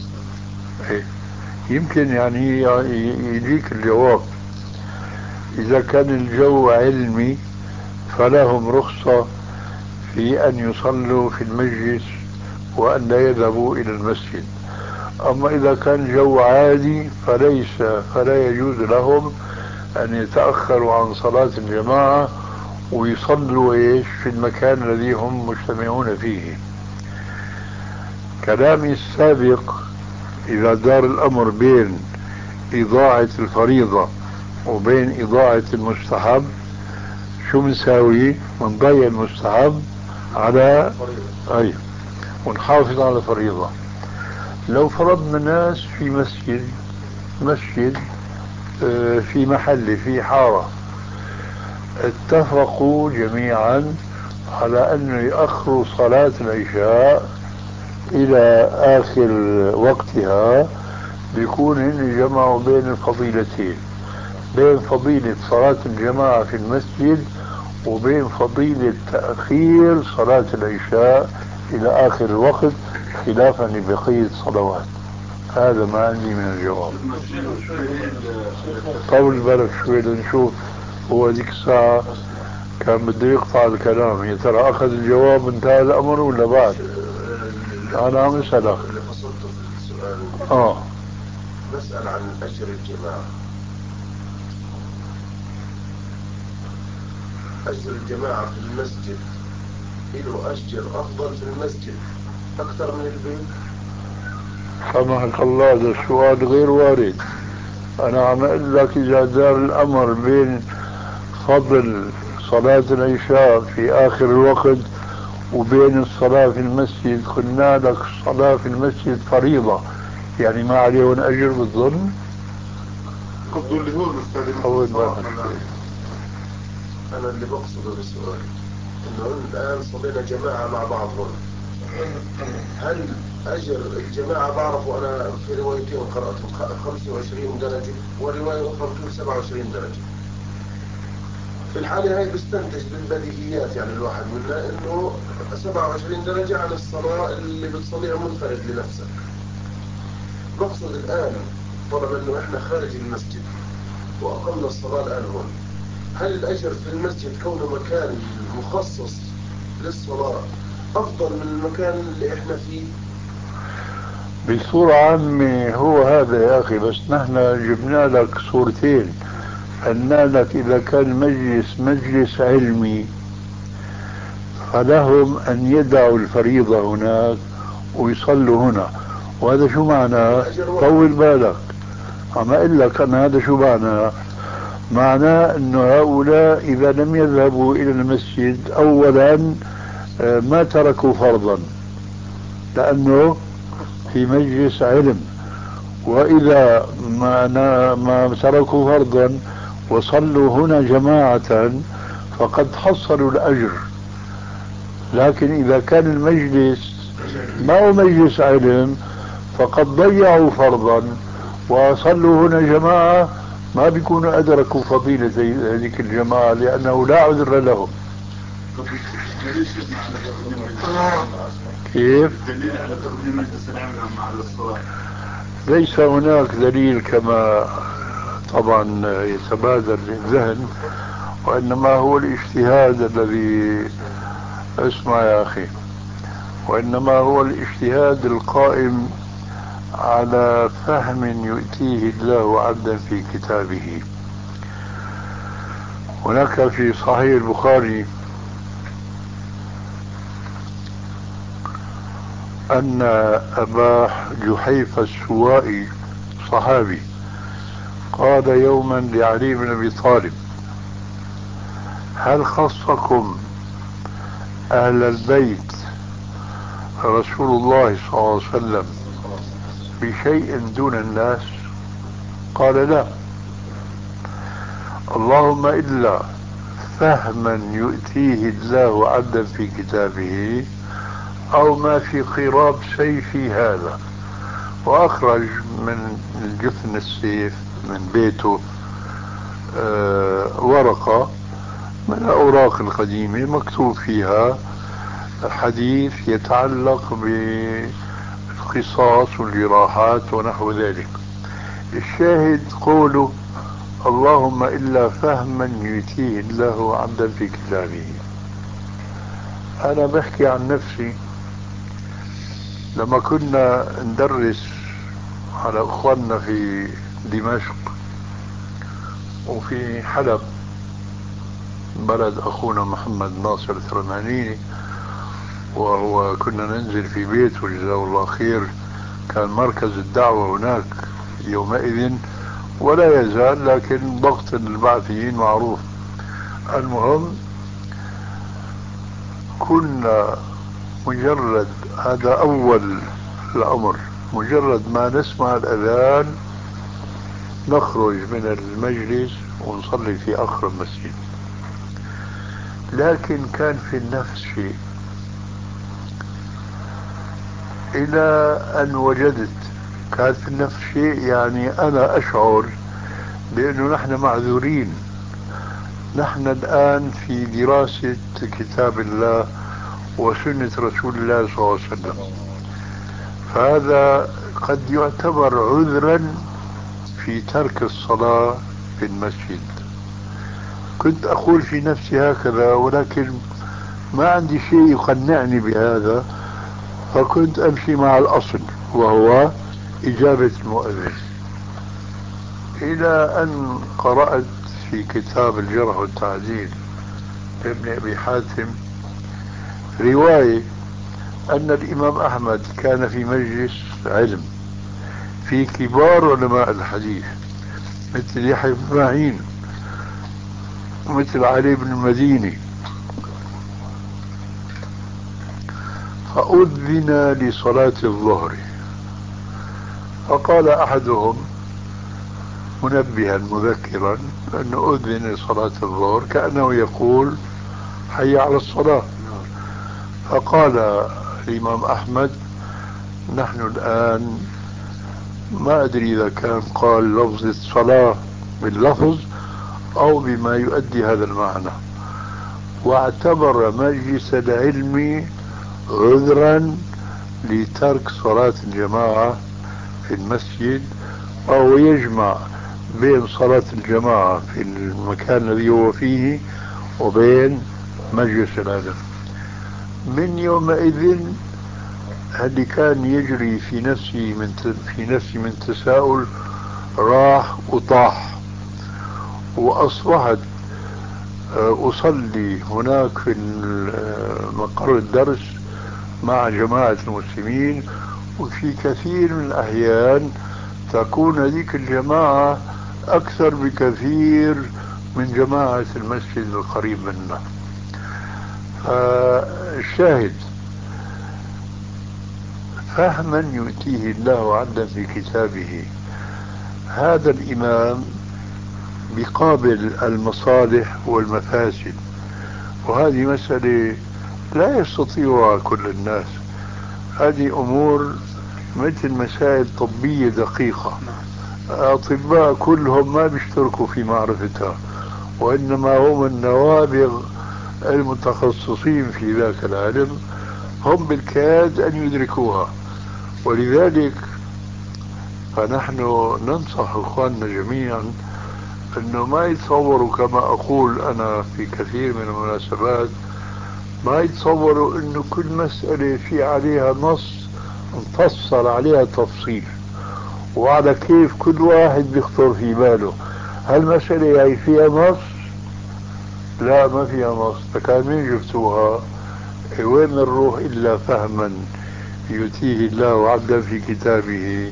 S2: يمكن يعني يجيك الجواب. إذا كان الجو علمي فلهم رخصة في أن يصلوا في المجلس وأن لا يذهبوا إلى المسجد. أما إذا كان جو عادي فلا يجوز لهم أن يتأخروا عن صلاة الجماعة ويصلوا في المكان الذي هم مجتمعون فيه. كلامي السابق إذا دار الأمر بين إضاعة الفريضة وبين إضاعة المستحب، شو بنساوي؟ بنضيع المستحب على ونحافظ على الفريضة. لو فرضنا ناس في مسجد في محل في حارة اتفقوا جميعا على أن يأخروا صلاة العشاء إلى آخر وقتها، بيكون هن جمعوا بين الفضيلتين، بين فضيلة صلاة الجماعة في المسجد وبين فضيلة تأخير صلاة العشاء إلى آخر الوقت خلافا لبقية الصلوات. هذا ما عندي من الجواب. طول بالك شوي لنشوف. هو ذيك الساعة كان بده يقطع الكلام، يا ترى أخذ الجواب انتهى الأمر ولا بعد؟ أنا عم أسألك.
S6: اللي فصلته في السؤال بسأل عن أجر الجماعة. أجر الجماعة في المسجد له أجر أفضل في المسجد أكثر من البيت؟
S2: سامحك الله، هذا السؤال غير وارد. أنا عم أقول لك إذا دار الأمر بين فضل صلاة العشاء في آخر الوقت وبين الصلاة في المسجد، قلنا لك الصلاة في المسجد فريضة، يعني ما عليهم أجر بالظن.
S5: قصده اللي هو المستخدم.
S2: أول ما
S6: أنا اللي بقصده بالسؤال انه الان صلينا جماعة مع بعض هون، هل اجر الجماعة بعرف وانا في روايتين قرأتهم 25 درجة ورواية اخرى بتقول 27 درجة. في الحالة هاي بستنتج بالبديهيات يعني الواحد منها انه 27 درجة عن الصلاة اللي بتصليها منفرد لنفسك. نقصد الان طالما انه احنا خارج المسجد واقمنا الصلاة الان هون، هل الاجر في المسجد كونه مكان مخصص للصلاة افضل من المكان اللي احنا فيه؟
S2: بصورة عامة هو هذا يا أخي، بس نحن جبنا لك صورتين. قلنا لك إذا كان مجلس علمي فلهم أن يدعوا الفريضة هناك ويصلوا هنا. وهذا شو معناه؟ طول بالك عم أقول لك أنا هذا شو معناه أنه هؤلاء إذا لم يذهبوا إلى المسجد أولا ما تركوا فرضا لأنه في مجلس علم، وإذا ما تركوا فرضا وصلوا هنا جماعة فقد حصلوا الأجر. لكن إذا كان المجلس ما هو مجلس علم فقد ضيعوا فرضا وصلوا هنا جماعة، ما بيكونوا أدركوا فضيلة هذيك الجماعة لأنه لا عذر لهم. كيف؟
S3: دليل على تقديم مجلس العمل مع الصلاة.
S2: ليس هناك دليل كما طبعا يتبادر للذهن، وإنما هو الاجتهاد الذي اسمع يا أخي، وإنما هو الاجتهاد القائم على فهم يؤتيه الله عبدا في كتابه. هناك في صحيح البخاري أن أبا جحيفة السوائي صحابي قال يوما لعلي بن أبي طالب: هل خصكم أهل البيت رسول الله صلى الله عليه وسلم بشيء دون الناس؟ قال: لا، اللهم إلا فهما يؤتيه الله عبدا في كتابه أو ما في قراب سيفي هذا. وأخرج من جفن السيف من بيته ورقة من الأوراق القديمة مكتوب فيها حديث يتعلق بالقصاص والجراحات ونحو ذلك. الشاهد قوله: اللهم إلا فهما يؤتيه الله عبدا في كتابه. أنا بحكي عن نفسي، لما كنا ندرس على أخواننا في دمشق وفي حلب بلد أخونا محمد ناصر الثرمانيني، وهو كنا ننزل في بيته جزاه الله خير، كان مركز الدعوة هناك يومئذ ولا يزال، لكن ضغط البعثيين معروف. المهم كنا مجرد، هذا أول الأمر، مجرد ما نسمع الأذان نخرج من المجلس ونصلي في آخر المسجد. لكن كان في النفس شيء إلى أن وجدت، كان في النفس شيء يعني أنا أشعر بأنه نحن معذورين. نحن الآن في دراسة كتاب الله وسنة رسول الله صلى الله عليه وسلم، فهذا قد يعتبر عذرا في ترك الصلاة في المسجد. كنت أقول في نفسي هكذا، ولكن ما عندي شيء يقنعني بهذا، فكنت أمشي مع الأصل وهو إجابة المؤذن. إلى أن قرأت في كتاب الجرح والتعديل لابن أبي حاتم رواية أن الإمام أحمد كان في مجلس علم في كبار علماء الحديث مثل يحيى بن معين ومثل علي بن المديني، فأذن لصلاة الظهر، فقال أحدهم منبها مذكرا أنه أذن لصلاة الظهر، كأنه يقول: حي على الصلاة. فقال الإمام أحمد نحن الآن ما أدري إذا كان قال لفظ الصلاة باللفظ أو بما يؤدي هذا المعنى، واعتبر مجلس العلم عذرا لترك صلاة الجماعة في المسجد، أو يجمع بين صلاة الجماعة في المكان الذي هو فيه وبين مجلس العلم. من يومئذ اللي كان يجري في نفسي من تساؤل راح وطاح، وأصبحت أصلي هناك في مقر الدرس مع جماعة المسلمين، وفي كثير من الأحيان تكون هذيك الجماعة أكثر بكثير من جماعة المسجد القريب منا. فالشاهد فهما يؤتيه الله عبدا في كتابه، هذا الإمام بقابل المصالح والمفاسد، وهذه مسألة لا يستطيعها كل الناس. هذه أمور مثل مسائل طبية دقيقة، الأطباء كلهم ما بيشتركوا في معرفتها، وإنما هم النوابغ المتخصصين في ذاك العلم هم بالكاد أن يدركوها. ولذلك فنحن ننصح إخواننا جميعا أنه ما يتصوروا كما أقول أنا في كثير من المناسبات، ما يتصوروا أنه كل مسألة في عليها نص مفصل عليها تفصيل، وعلى كيف كل واحد بيخطر في باله هالمسألة هي فيها نص. لا، ما فيها نص. فكان مين جبتوها؟ وين نروح إلا فهما يؤتيه الله عبدا في كتابه.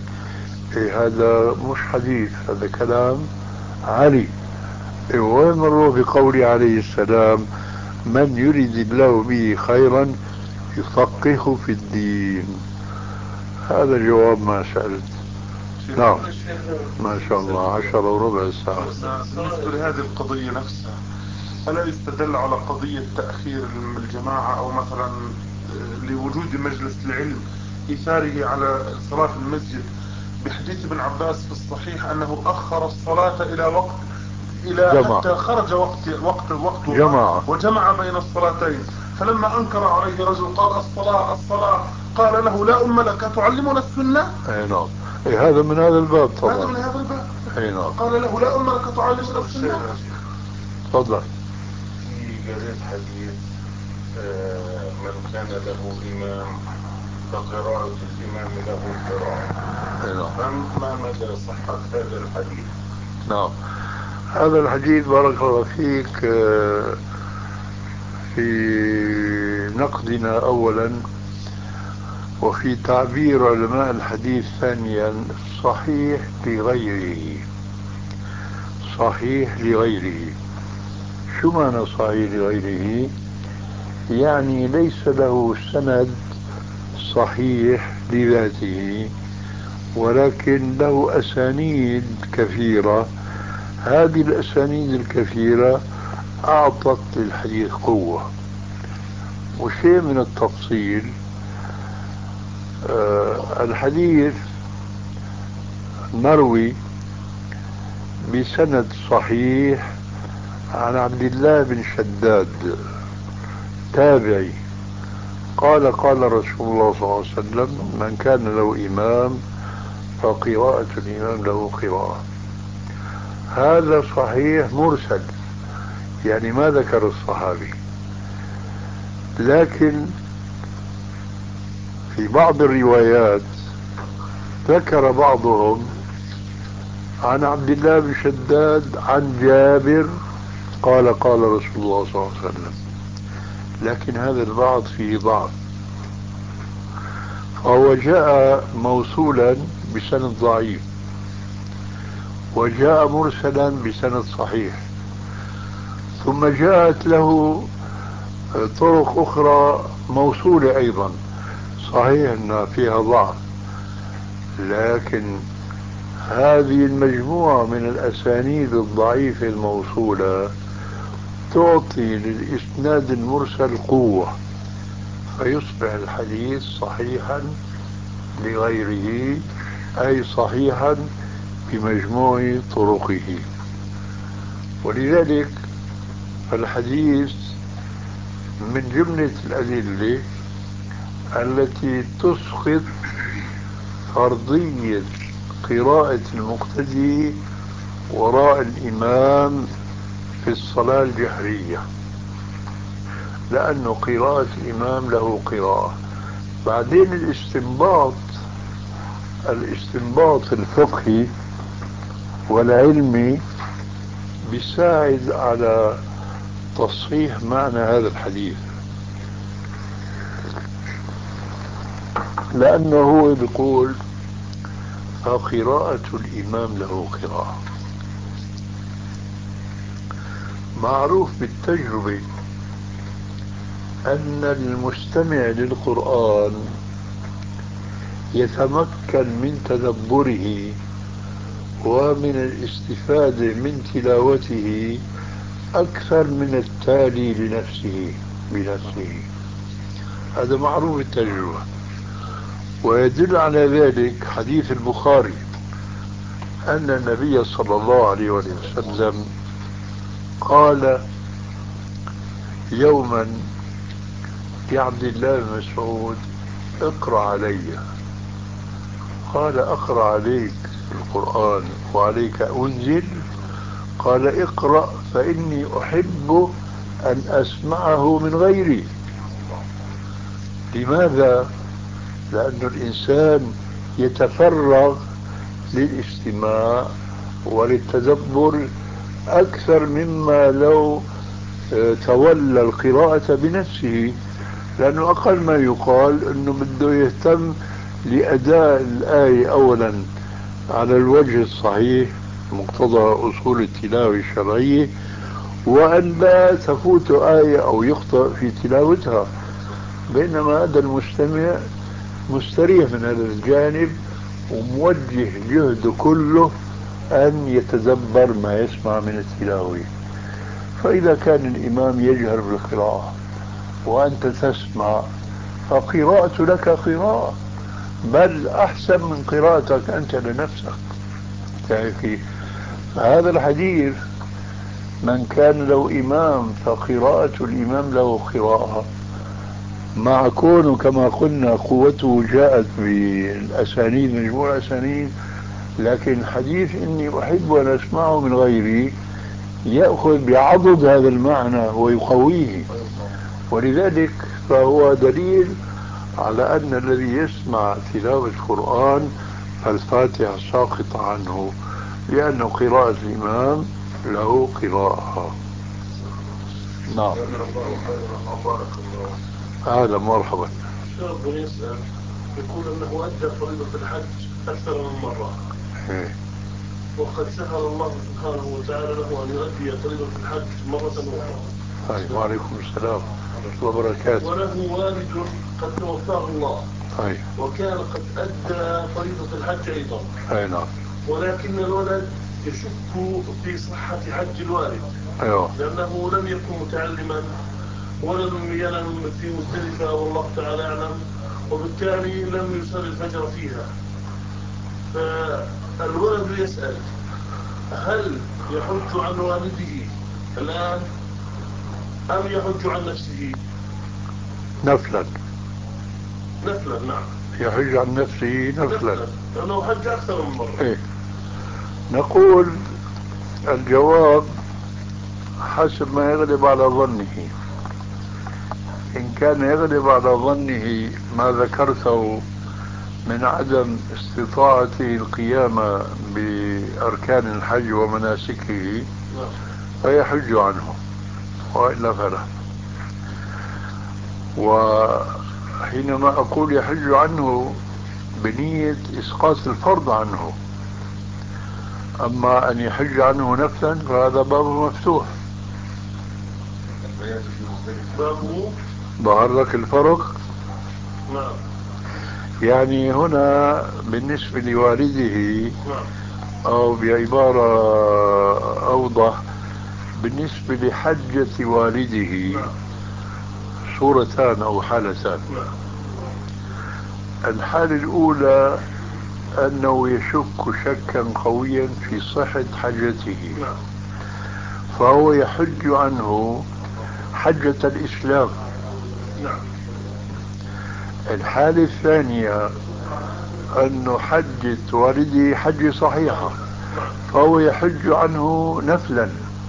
S2: هذا مش حديث، هذا كلام علي. وين نروح بقول عليه السلام من يريد الله به خيرا يفقهه في الدين. هذا جواب ما سألت. نعم، ما شاء الله 10 وربع ساعة.
S5: بالنسبة لهذه القضية نفسها، ألا يستدل على قضية تأخير الجماعة أو مثلا لوجود مجلس العلم إيثاره على صلاة المسجد بحديث ابن عباس في الصحيح أنه أخر الصلاة إلى وقت حتى خرج وقت
S2: جماعة
S5: وجمع بين الصلاتين، فلما أنكر عليه رجل قال الصلاة قال له لا أم لك تعلمنا السنة.
S2: أي نعم، هذا من هذا الباب طبعا.
S5: هذا من هذا الباب.
S2: أي نعم.
S5: قال له لا أم لك تعلمنا السنة.
S2: تفضل.
S3: في قريت حديث من كان له إمام فقراءة الإمام له قراءة. ما مدى صحة هذا الحديث؟
S2: نعم، هذا الحديث بارك الله فيك في نقدنا أولا، وفي تعبير علماء الحديث ثانيا صحيح لغيره. صحيح لغيره، شو معنى صحيح لغيره؟ يعني ليس له سند صحيح لذاته، ولكن له أسانيد كثيرة. هذه الأسانيد الكثيرة أعطت للحديث قوة. وشيء من التفصيل، الحديث مروي بسند صحيح عن عبد الله بن شداد تابعي قال قال رسول الله صلى الله عليه وسلم من كان له إمام فقراءة الإمام له قراءة. هذا صحيح مرسل، يعني ما ذكر الصحابي، لكن في بعض الروايات ذكر بعضهم عن عبد الله بن شداد عن جابر قال قال رسول الله صلى الله عليه وسلم، لكن هذا البعض فيه ضعف، فهو جاء موصولا بسند ضعيف، وجاء مرسلا بسند صحيح، ثم جاءت له طرق أخرى موصولة أيضا، صحيح أن فيها ضعف، لكن هذه المجموعة من الأسانيد الضعيفة الموصولة تعطي للإسناد المرسل قوة، فيصبح الحديث صحيحا لغيره، أي صحيحا بمجموع طرقه. ولذلك فالحديث من جملة الأدلة التي تسقط فرضية قراءة المقتدي وراء الإمام في الصلاة الجهرية، لأن قراءة الإمام له قراءة. بعدين الاستنباط الفقهي والعلمي بيساعد على تصحيح معنى هذا الحديث، لأنه هو بيقول فقراءة الإمام له قراءة. معروف بالتجربة أن المستمع للقرآن يتمكن من تدبره ومن الاستفادة من تلاوته أكثر من التالي بنفسه. هذا معروف بالتجربة. ويدل على ذلك حديث البخاري أن النبي صلى الله عليه وسلم قال يوما لعبد الله بن مسعود اقرأ علي. قال اقرأ عليك القرآن وعليك أنزل؟ قال اقرأ فإني أحب أن أسمعه من غيري. لماذا؟ لأن الإنسان يتفرغ للاستماع وللتدبر أكثر مما لو تولى القراءة بنفسه، لأنه أقل ما يقال أنه بده يهتم لأداء الآية أولا على الوجه الصحيح مقتضى أصول التلاوة الشرعية، وأن لا تفوت آية أو يخطئ في تلاوتها. بينما هذا المستمع مستريح من هذا الجانب وموجه جهده كله أن يتدبر ما يسمع من التلاوة. فإذا كان الإمام يجهر بالقراءة وأنت تسمع، فقراءة لك قراءة، بل أحسن من قراءتك أنت لنفسك. كيف؟ هذا الحديث من كان له إمام فقراءة الإمام له قراءة، مع كونه كما قلنا قوته جاءت بالأسانيد، مجموع الأسانيد، لكن الحديث إني أحب أن أسمعه من غيري يأخذ بعضد هذا المعنى ويقويه. ولذلك فهو دليل على أن الذي يسمع تلاوة القرآن فالفاتحة ساقطة عنه، لأن قراءة الإمام له قراءة. نعم. أهلا مرحبا.
S5: شاب يسأل يقول أنه أدى فريضة الحج أكثر من مرة، وقد سهل الله سبحانه وتعالى له أن يؤدي فريضة الحج مرة أخرى.
S2: وعليكم السلام ورحمة الله وبركاته.
S5: وله والد قد توفاه الله، وكان قد أدى فريضة الحج أيضا،
S2: نعم.
S5: ولكن الولد يشك في صحة حج الوالد، لأنه لم يكن متعلما ولم ينم في مزدلفة والله تعالى أعلم، وبالتالي لم يصلي الفجر فيها. فالولد يسأل هل يحج عن والده الآن أم يحج عن نفسه؟
S2: نفلا.
S5: نعم،
S2: يحج عن نفسه نفلا
S5: لأنه حج أكثر من مرة.
S2: نقول الجواب حسب ما يغلب على ظنه. إن كان يغلب على ظنه ما ذكرته من عدم استطاعته القيام بأركان الحج ومناسكه فيحج عنه، وإلا فلا. وحينما أقول يحج عنه بنية إسقاط الفرض عنه، أما أن يحج عنه نفلا فهذا باب مفتوح. ظهر لك الفرق؟
S5: نعم.
S2: يعني هنا بالنسبة لوالده، أو بعبارة أوضح بالنسبة لحجة والده صورتان أو حالتان. الحالة الأولى أنه يشك شكا قويا في صحة حجته، فهو يحج عنه حجة الإسلام. الحالة الثانية أنه حجة والده حجة صحيحة، فهو يحج عنه نفلا.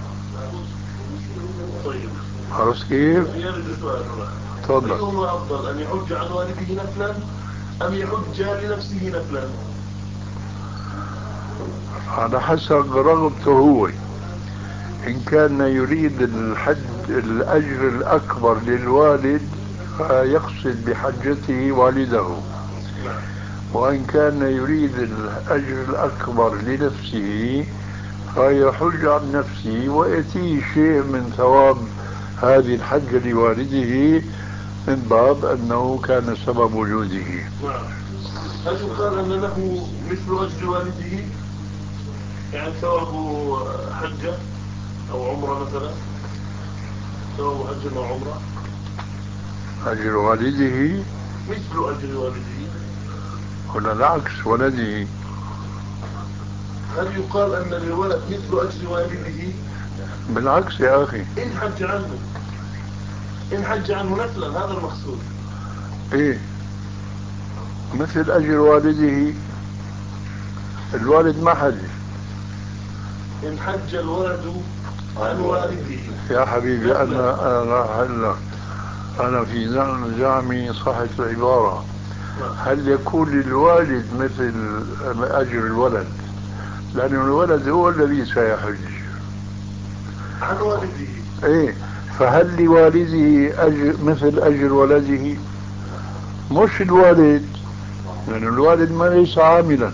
S2: عرفت كيف؟ تفضل.
S6: أيهما أفضل، أن يحج عن والده نفلا أم يحج لنفسه نفلا؟
S2: على حسب رغبته هو. إن كان يريد الأجر الأكبر للوالد فيقصد بحجته والده، وإن كان يريد الأجر الأكبر لنفسه فيحج عن نفسه ويأتيه شيء من ثواب هذه الحجة لوالده من باب أنه كان سبب وجوده.
S6: هل يقال أن له مثل أجر والده، يعني ثواب حجة أو عمرة مثلا، ثواب حجة أو عمرة؟
S2: أجر والده
S6: مثل أجر والده
S2: ولا العكس ولده؟
S6: هل يقال أن للولد مثل أجر والده؟
S2: بالعكس يا أخي،
S6: إن حج عنه نفلا، هذا المقصود.
S2: إيه، مثل أجر والده. الوالد ما حج.
S6: إن حج الولد عن والده
S2: يا حبيبي أنا في زعمي صحة العبارة. هل يكون للوالد مثل أجر الولد؟ لأن الولد هو الذي سيحج
S6: عن والده.
S2: إيه، فهل لوالده مثل أجر ولده؟ مش الوالد، لأن الوالد ما ليس عاملا.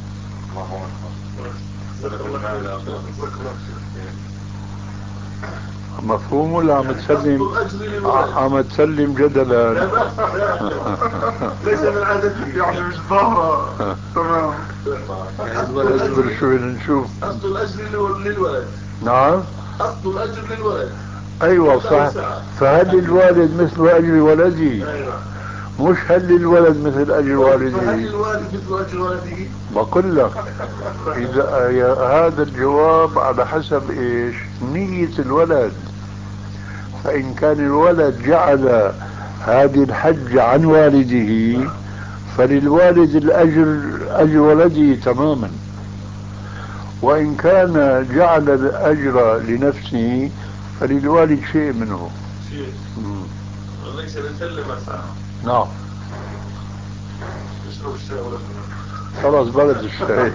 S2: مفهوم ولا عم تسلم جدلا؟
S6: ليس من عادته، يعني مش ظاهرة. تمام.
S2: اصبر شوي نشوف.
S6: أصل الأجر للولد.
S2: نعم،
S6: أصل الأجر للولد.
S2: أيوة صح. فهل الوالد مثل أجر ولده؟
S6: أيوة.
S2: مش هل الولد مثل أجر والده؟
S6: فهل الوالد مثل أجر والده؟
S2: بقول لك إذا هذا الجواب على حسب إيش نية الولد. فإن كان الولد جعل هذه الحج عن والده فللوالد الأجر أجر ولده تماما، وإن كان جعل الأجر لنفسه فللوالد شيء منه.
S6: ليس للفل مثلا.
S2: نعم.
S6: اشرب الشاي ولا
S2: خلاص بلد الشاي.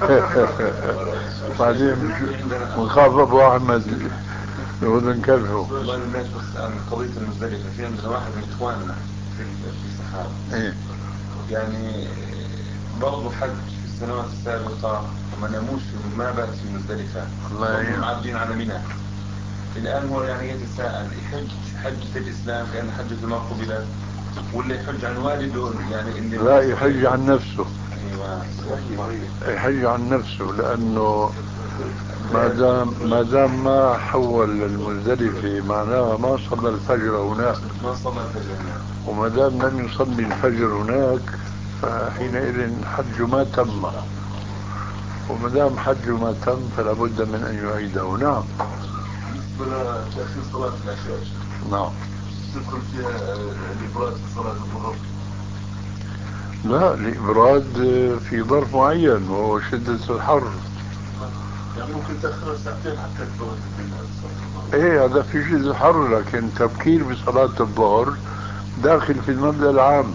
S2: بعدين نخاف ابو احمد يقول نكلفه.
S4: والله الناس بس عن قضية المزدلفة، في عندنا واحد من اخواننا في الصحابة
S2: ايه
S4: يعني برضه حج في السنوات السابقة وما ناموش ما بات في مزدلفة،
S2: الله
S4: معبدين على منى. الآن هو يعني يتساءل يحج حجة الإسلام كأن حجة ما قبلت، ولا يحج عن والده يعني اللي
S2: لا يحج عن نفسه.
S4: ايوه
S2: يحج عن نفسه، لانه ما دام ما حول المزدلفة معناها ما صلى الفجر هناك، وما دام لم يصلي الفجر هناك فحينئذ حج ما تم، وما دام حج ما تم فلا بد من ان يعيده. نعم.
S6: بالنسبة لتأخير صلاة العشاء.
S2: نعم.
S6: تدخل فيها الإبراد في صلاة الظهر؟
S2: لا، الإبراد في ظرف معين وهو شدة الحر.
S6: يعني ممكن تأخر ساعتين حتى تبرد الدنيا.
S2: ايه هذا في شدة الحر، لكن تبكير بصلاة الظهر داخل في المبدأ العام.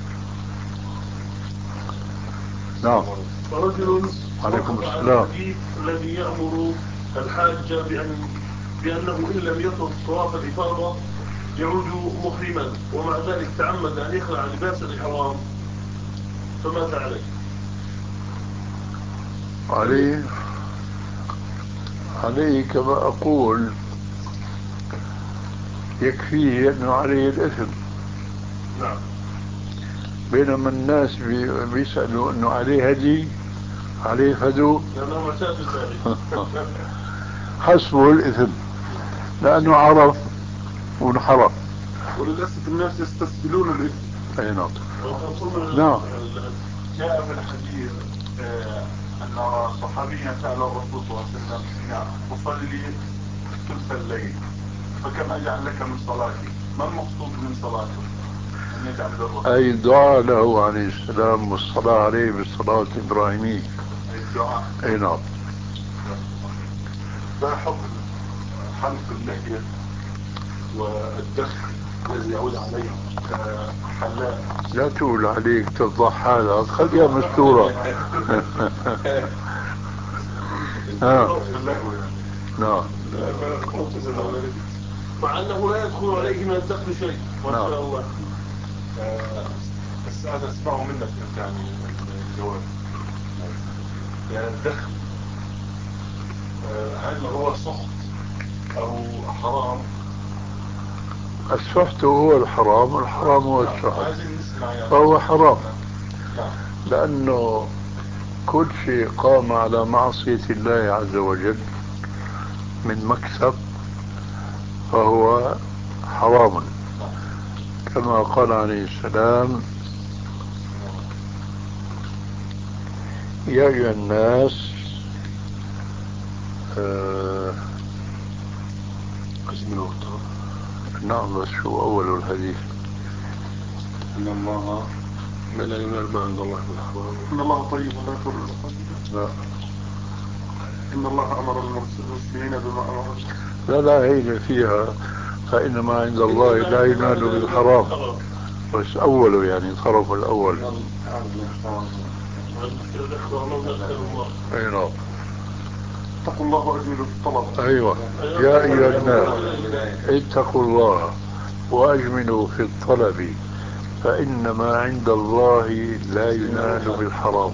S2: نعم.
S6: رجل
S2: عليكم السلام.
S6: الذي يأمر الحاج بأنه إن لم يطف طواف الإفاضة يعود محرما، ومع ذلك تعمد أن يخلع لباس الإحرام، فماذا عليه؟
S2: عليه كما أقول يكفيه أنه عليه الإثم.
S6: نعم.
S2: بينما الناس بيسألوا أنه عليه هدي، عليه فدو،
S6: لأنه معتاد ذلك.
S2: حسبه الإثم. لأنه عرف وانحرف.
S5: وللأسف الناس يستسهلون الإثم.
S2: أي نعم. نعم.
S3: جاء في الحديث أن صحابيا سأل الرسول صلى الله عليه وسلم أصلي ثلث الليل فكم أجعل لك من صلاتي؟ ما المقصود من صلاته؟ أن يجعل للرسول
S2: أي دعاء له عليه السلام والصلاة عليه بالصلاة الإبراهيمية.
S3: أي الدعاء.
S2: أي نعم.
S3: ما حكم حلق اللحية والدخل الذي يعود عليه كحلاق؟
S2: لا تقول عليك تفضح حالك، خليها مستورة. نعم.
S5: مع أنه لا يدخل عليه من الدخل شيء ما شاء الله.
S3: بس أنا أسمعه منك أنت يعني الجواب. يعني الدخل هل هو سخط أو حرام؟
S2: السحت هو الحرام والحرام هو السحت، فهو حرام. لأنه كل شيء قام على معصية الله عز وجل من مكسب فهو حرام، كما قال عليه السلام: يا أيها الناس
S3: أجملوا الطرف.
S2: نعم، بس شو أول الحديث؟
S3: إن الله لا ينال ما عند الله من الحرام.
S5: إن الله طيب ولا يقبل.
S2: لا.
S5: إن الله أمر المسلمين بما أمر.
S2: لا هي فيها فإن ما عند الله لا ينال بالحرام، بس أوله يعني طرف الأول. أي نعم.
S5: اتقوا الله وأجملوا في الطلب.
S2: أيوة. يا أيها الناس اتقوا الله وأجملوا في الطلب فإن ما عند الله لا ينال بالحرام.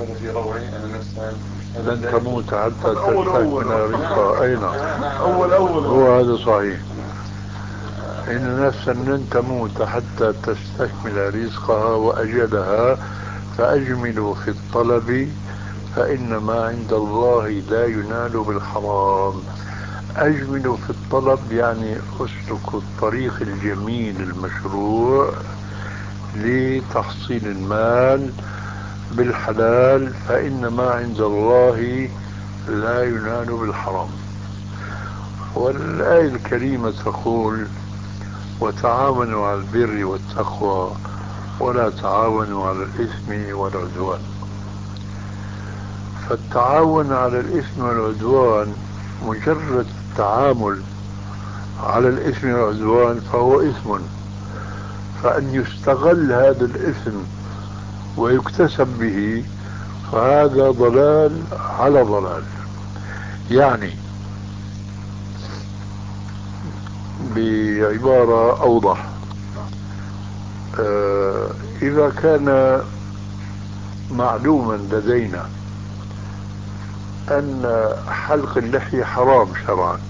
S2: لن تموت حتى تستكمل رزقها. أين
S5: أول
S2: هو هذا صحيح. إن نفسا لن تموت حتى تستكمل رزقها وأجلها فأجملوا في الطلب فإن ما عند الله لا ينال بالحرام. أجملوا في الطلب يعني أسلكوا الطريق الجميل المشروع لتحصيل المال بالحلال فإن ما عند الله لا ينال بالحرام. والآية الكريمة تقول: وتعاونوا على البر والتقوى ولا تعاونوا على الإثم والعدوان. فالتعاون على الإثم والعدوان مجرد التعامل على الإثم والعدوان فهو إثم، فأن يستغل هذا الإثم ويكتسب به فهذا ضلال على ضلال. يعني بعبارة أوضح، إذا كان معلوما لدينا أن حلق اللحية حرام شرعا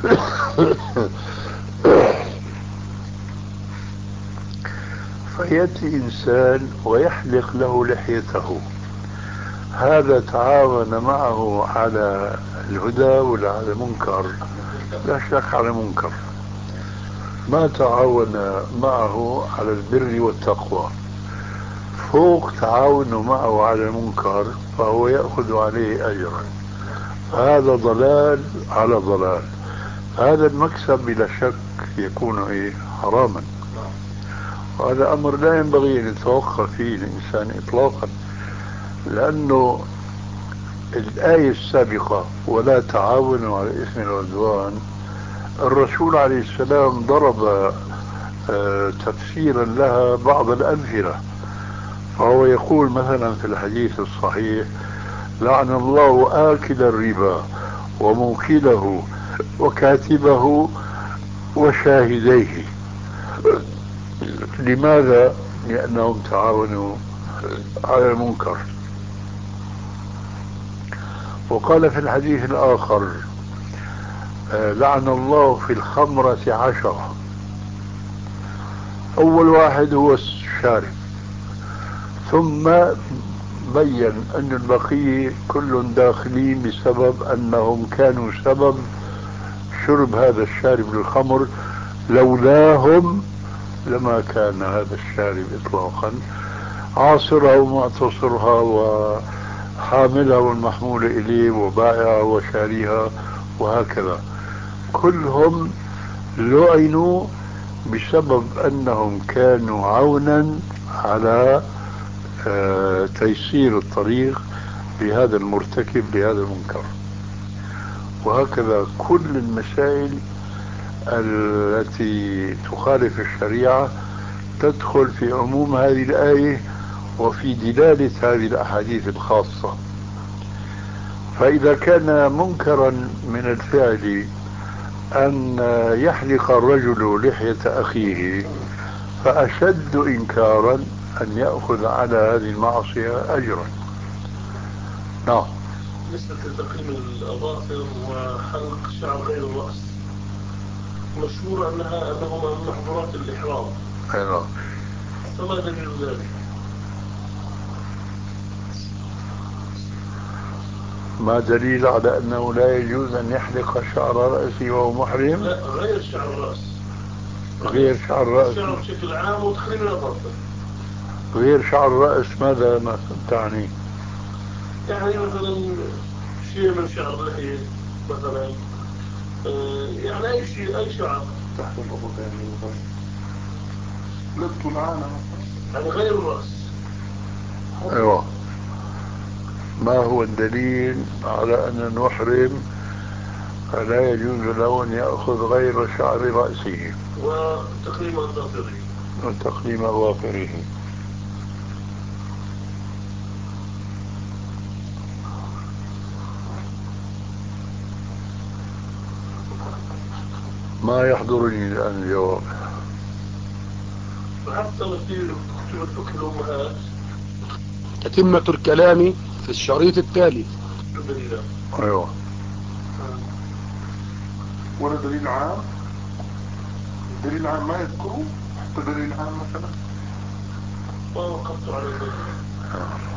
S2: فيأتي إنسان ويحلق له لحيته، هذا تعاون معه على الهدى ولا على المنكر؟ لا شك على منكر. ما تعاون معه على البر والتقوى، فوق تعاونه معه على المنكر فهو يأخذ عليه أجرا، فهذا ضلال على ضلال. هذا المكسب بلا شك يكون حراما، وهذا أمر لا ينبغي أن يتوقف فيه الإنسان إطلاقا، لأنه الآية السابقة ولا تعاونوا على الإثم والعدوان الرسول عليه السلام ضرب تفسيرا لها بعض الأمثلة، فهو يقول مثلا في الحديث الصحيح: لعن الله آكل الربا وموكله وكاتبه وشاهديه. لماذا؟ لأنهم تعاونوا على المنكر. وقال في الحديث الآخر: لعن الله في الخمرة 10. أول واحد هو الشارب، ثم بين أن البقية كل داخلين بسبب أنهم كانوا سبب شرب هذا الشارب للخمر، لولاهم لما كان هذا الشارب إطلاقا، عاصرها ومعتصرها وحاملها والمحمول إليه وبائعها وشاريها وهكذا، كلهم لعنوا بسبب أنهم كانوا عونا على تيسير الطريق لهذا المرتكب لهذا المنكر. وهكذا كل المسائل التي تخالف الشريعة تدخل في عموم هذه الآية وفي دلالة هذه الأحاديث الخاصة. فإذا كان منكرا من الفعل أن يحلق الرجل لحية أخيه، فأشد إنكارا أن يأخذ على هذه المعصية أجرا. نعم.
S5: بالنسبة لتقليم الأظافر وحلق شعر غير الرأس، مشهور أنهما من محظورات الإحرام.
S2: نعم.
S5: فما دليل ذلك؟
S2: ما دليل على أنه لا يجوز أن يحلق شعر رأسه وهو محرم؟
S5: لا، غير شعر الرأس.
S2: غير شعر الرأس.
S5: الشعر بشكل عام وتقليم الأظافر.
S2: غير شعر الرأس ماذا ما تعني؟
S5: يعني مثلا شيء من شعر اللحية مثلا، يعني أي شيء، أي شعر
S3: تحت الأبط يعني لبس العانة
S5: يعني غير الرأس.
S2: أيوة. ما هو الدليل على أن المحرم لا يجوز له أن يأخذ غير شعر رأسه
S5: وتقليم أظافره؟
S2: وتقليم أظافره. ما يحضرني الآن الجواب.
S5: حتى في كتب الفقه الأمهات.
S1: تتمة الكلام في الشريط التالي.
S2: أيوة.
S3: ولا دليل عام؟ دليل عام ما يذكره، حتى دليل عام مثلا
S5: ما وقفت على ذلك.